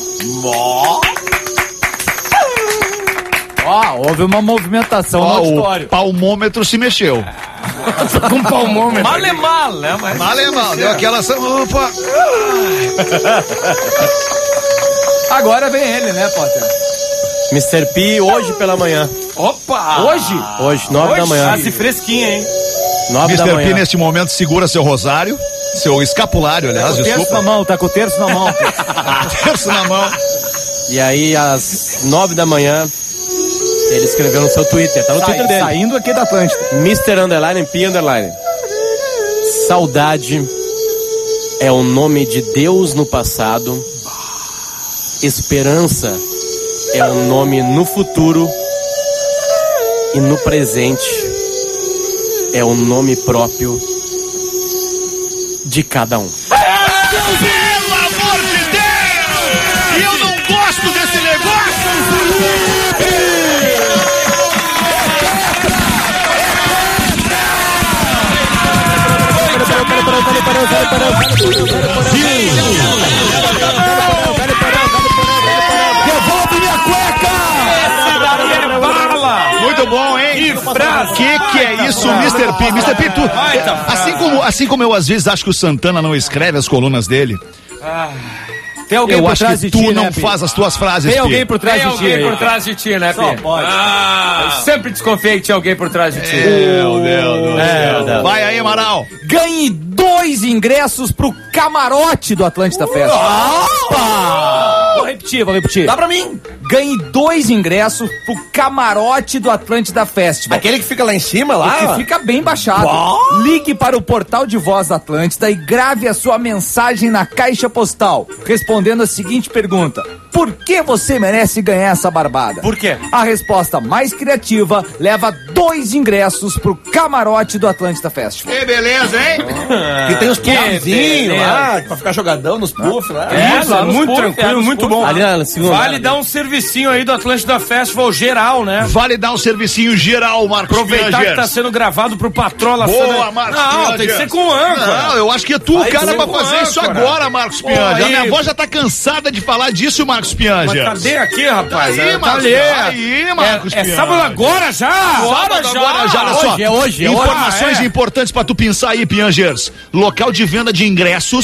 Ó, houve uma movimentação no Ó, auditório. o palmômetro se mexeu. Com palmômetro. Mal é mal, né? Mas... Mal é mal, deu aquela ação. Opa! Agora vem ele, né, Potter? mister P hoje pela manhã. Opa! Hoje? Hoje, nove da manhã. Quase fresquinha, hein? Nove da mister P, manhã. neste momento, segura seu rosário, seu escapulário, aliás, Terço desculpa. na mão, tá com o terço na mão. Terço na mão. E aí, às nove da manhã, ele escreveu no seu Twitter. Tá no Sai- Twitter dele. Saindo aqui da Atlântida. mister Underline P Underline. Saudade é o nome de Deus no passado. Esperança é o nome no futuro. E no presente é o nome próprio de cada um. Pelo amor de Deus! E eu não gosto desse Devolve minha cueca! Muito bom, hein? Que frase! Que que é isso, mister P? mister P, tu, assim como, assim como eu às vezes acho que o Santana não escreve as colunas dele, Tem alguém eu por acho trás que de tu ti, não né, Pi? faz as tuas frases, Tem Pi. alguém por trás Tem de ti alguém aí, por cara. trás de ti, né, Pi? Só pode. Ah, eu sempre desconfiei que tinha alguém por trás de ti. Meu Deus do É, céu. não. Vai aí, Amaral. Ganhe dois ingressos pro camarote do Atlântida Fest. Opa! Vou repetir, vou repetir. Dá pra mim. Ganhe dois ingressos pro camarote do Atlântida Festival. Aquele que fica lá em cima, O lá. que fica bem baixado. Ligue para o portal de voz da Atlântida e grave a sua mensagem na caixa postal, respondendo a seguinte pergunta: por que você merece ganhar essa barbada? Por quê? A resposta mais criativa leva dois ingressos pro camarote do Atlântida Festival. Que beleza, hein? Que tem os puffzinhos beleza. lá, pra ficar jogadão nos puff lá. É, Isso, muito, nos muito puff, é, tranquilo, nos muito puff. bom. Ali na segunda. Vale dar um servicinho aí do Atlântida Festival geral, né? Vale dar um servicinho geral, Marcos Aproveitar Piangers. que tá sendo gravado pro Patrola. Boa, Marcos Não, Piangers. tem que ser com âncora. Não, eu acho que é tu o Vai cara ser pra com fazer isso âncora. agora, Marcos Pô, Piangers. A aí- minha avó já tá cansada de falar disso, Marcos Mas Piangers. cadê aqui, rapaz? Tá aí, É, Marcos, ali. tá aí, Marcos É, é Piangers. sábado agora já? Sábado agora já, olha só. Hoje, é hoje, é Informações hoje. Ah, é. importantes pra tu pensar aí, Piangers. Local de venda de ingressos,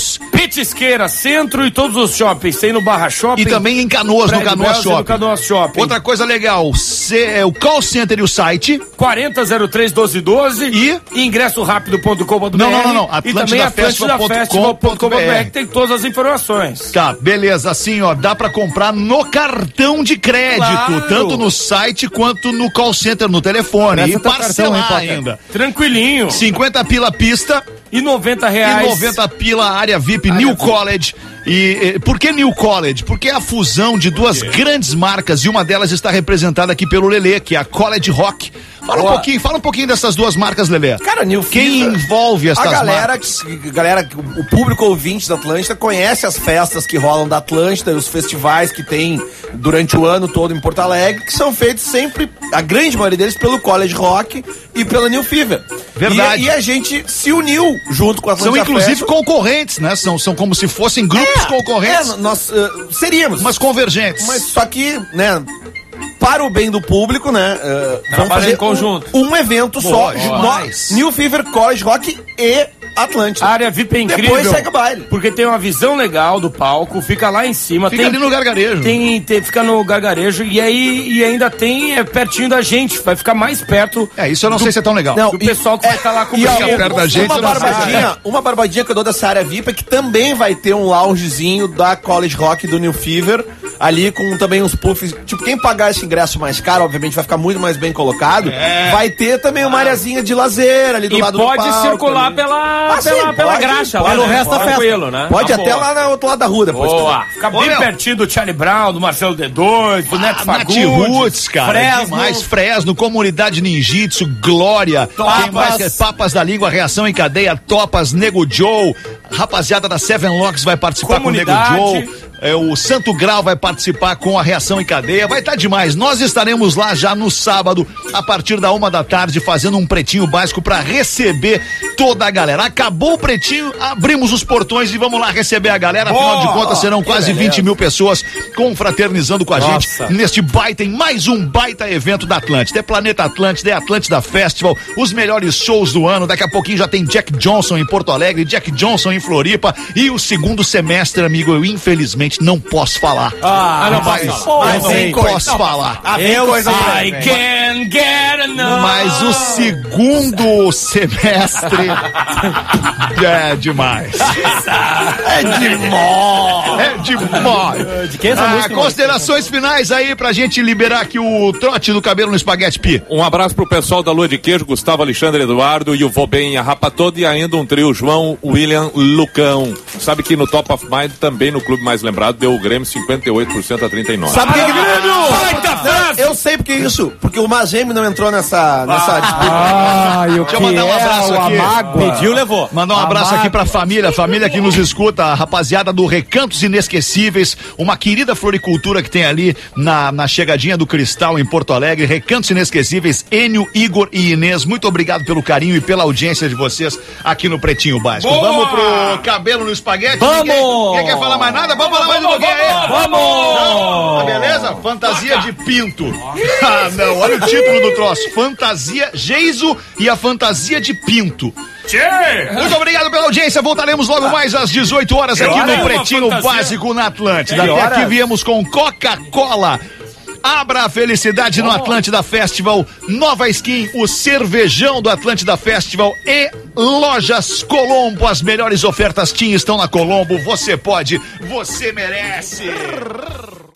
Petisqueira, Centro e todos os shoppings. Tem no Barra Shopping. E também em Canoas, no Canoas Bells e no Shopping. Canoas Shopping. Outra coisa legal, cê, é o call center e o site. quarenta zero três doze doze E? ingresso rápido ponto com ponto br. Não, não, não, não. E também atlântida festival ponto com ponto br, que tem todas as informações. Tá, beleza. Assim, ó, dá pra comprar no cartão de crédito, Claro. tanto no site quanto no call center, no telefone. Presta E teu parcelar cartão, hein, Potter? ainda. Tranquilinho. cinquenta pila pista E noventa reais. e noventa pila área V I P New College. E, e por que New College? Porque é a fusão de duas grandes marcas e uma delas está representada aqui pelo Lelê, que é a College Rock. Fala um Boa. pouquinho, fala um pouquinho dessas duas marcas, Lelê. Cara, New Quem Fever, envolve essas a galera, marcas? que- galera, o público ouvinte da Atlântida conhece as festas que rolam da Atlântida e os festivais que tem durante o ano todo em Porto Alegre, que são feitos sempre, a grande maioria deles, pelo College Rock e pela New Fever. Verdade. E, e a gente se uniu junto com a São Atlântida inclusive Festival. concorrentes, né? São, são como se fossem grupos concorrentes, É, nós uh, seríamos. mas convergentes. Mas só que, né, para o bem do público, né, uh, vamos Trabalhando fazer em conjunto. Um, um evento Boa, só. demais. No- New Fever, College Rock e Atlântida. A área V I P é incrível. Depois segue o baile. Porque tem uma visão legal do palco, fica lá em cima. Fica tem, ali no gargarejo. Tem, tem, fica no gargarejo e aí e ainda tem é, pertinho da gente, vai ficar mais perto É, isso eu não sei se é tão legal. Não, do pessoal que vai estar lá com E ó, Fica perto da gente, uma eu não sei. barbadinha, uma barbadinha que eu dou dessa área V I P é que também vai ter um loungezinho da College Rock do New Fever, ali com também uns puffs. Tipo, quem pagar esse ingresso mais caro, obviamente vai ficar muito mais bem colocado. Vai ter também uma areazinha de lazer ali do E lado pode do palco. circular ali. pela, Ah, sim, pela, pela pode, graxa pode, lá, no né? resto da festa. Tranquilo, né? Pode Tá até boa. lá no outro lado da rua depois. Boa. Fica Ô, bem meu. pertinho do Charlie Brown, do Marcelo D dois, do Neto Ah, Nath Fagundes. Roots, cara, é Fresno. demais. Fresno, Comunidade Ninjitsu, Glória. Topas. Tem mais que é Papas da Língua, Reação em Cadeia, Topas, Nego Joe. Rapaziada da Seven Locks vai participar Comunidade. com o Nego Joe. É, o Santo Grau vai participar com a Reação em Cadeia. Vai estar demais. Nós estaremos lá já no sábado, a partir da uma da tarde, fazendo um pretinho básico para receber toda a galera. Acabou o pretinho, abrimos os portões e vamos lá receber a galera. Afinal de contas, serão quase vinte mil pessoas confraternizando com a gente neste baita, em mais um baita evento da Atlântida. É Planeta Atlântida, é Atlântida Festival, os melhores shows do ano. Daqui a pouquinho já tem Jack Johnson em Porto Alegre, Jack Johnson em Floripa e o segundo semestre, amigo, eu infelizmente não posso falar. Ah, não Mas, pode falar. mas nem posso falar. Eu I can get enough. Mas o segundo semestre é demais. É demais. É demais. De quem é essa Ah, música? considerações finais aí pra gente liberar aqui o trote do cabelo no espaguete pi. Um abraço pro pessoal da Lua de Queijo, Gustavo, Alexandre, Eduardo e o Vobem, a Rapa Toda, e ainda um trio, João, William, Lucão. Sabe que no Top of Mind, também no clube mais lembrado, deu o Grêmio cinquenta e oito por cento a trinta e nove por cento. Sabe por que que Baita festa! Eu sei porque isso. Porque o Mazembe não entrou nessa, nessa disputa. Ai, o Deixa eu que mandar um é abraço o aqui. amágua. Pediu, levou. Mandar um abraço aqui pra família, família que nos escuta, a rapaziada do Recantos Inesquecíveis, uma querida floricultura que tem ali na, na chegadinha do Cristal em Porto Alegre. Recantos Inesquecíveis, Enio, Igor e Inês, muito obrigado pelo carinho e pela audiência de vocês aqui no Pretinho Básico. Boa! Vamos pro cabelo no espaguete? Vamos! Ninguém, ninguém quer falar mais nada? Vamos falar mais um pouquinho aí. Vamos! Tá beleza? Fantasia de pinto. Ah, não, olha o título do troço. Fantasia Geiso e a fantasia de pinto. Muito obrigado pela audiência. Voltaremos logo mais às dezoito horas aqui hora é no uma Pretinho fantasia? Básico na Atlântida. Que Até hora? aqui viemos com Coca-Cola. Abra a felicidade no Atlântida Festival. Nova Skin, o cervejão do Atlântida Festival e Lojas Colombo. As melhores ofertas Tim estão na Colombo. Você pode, você merece.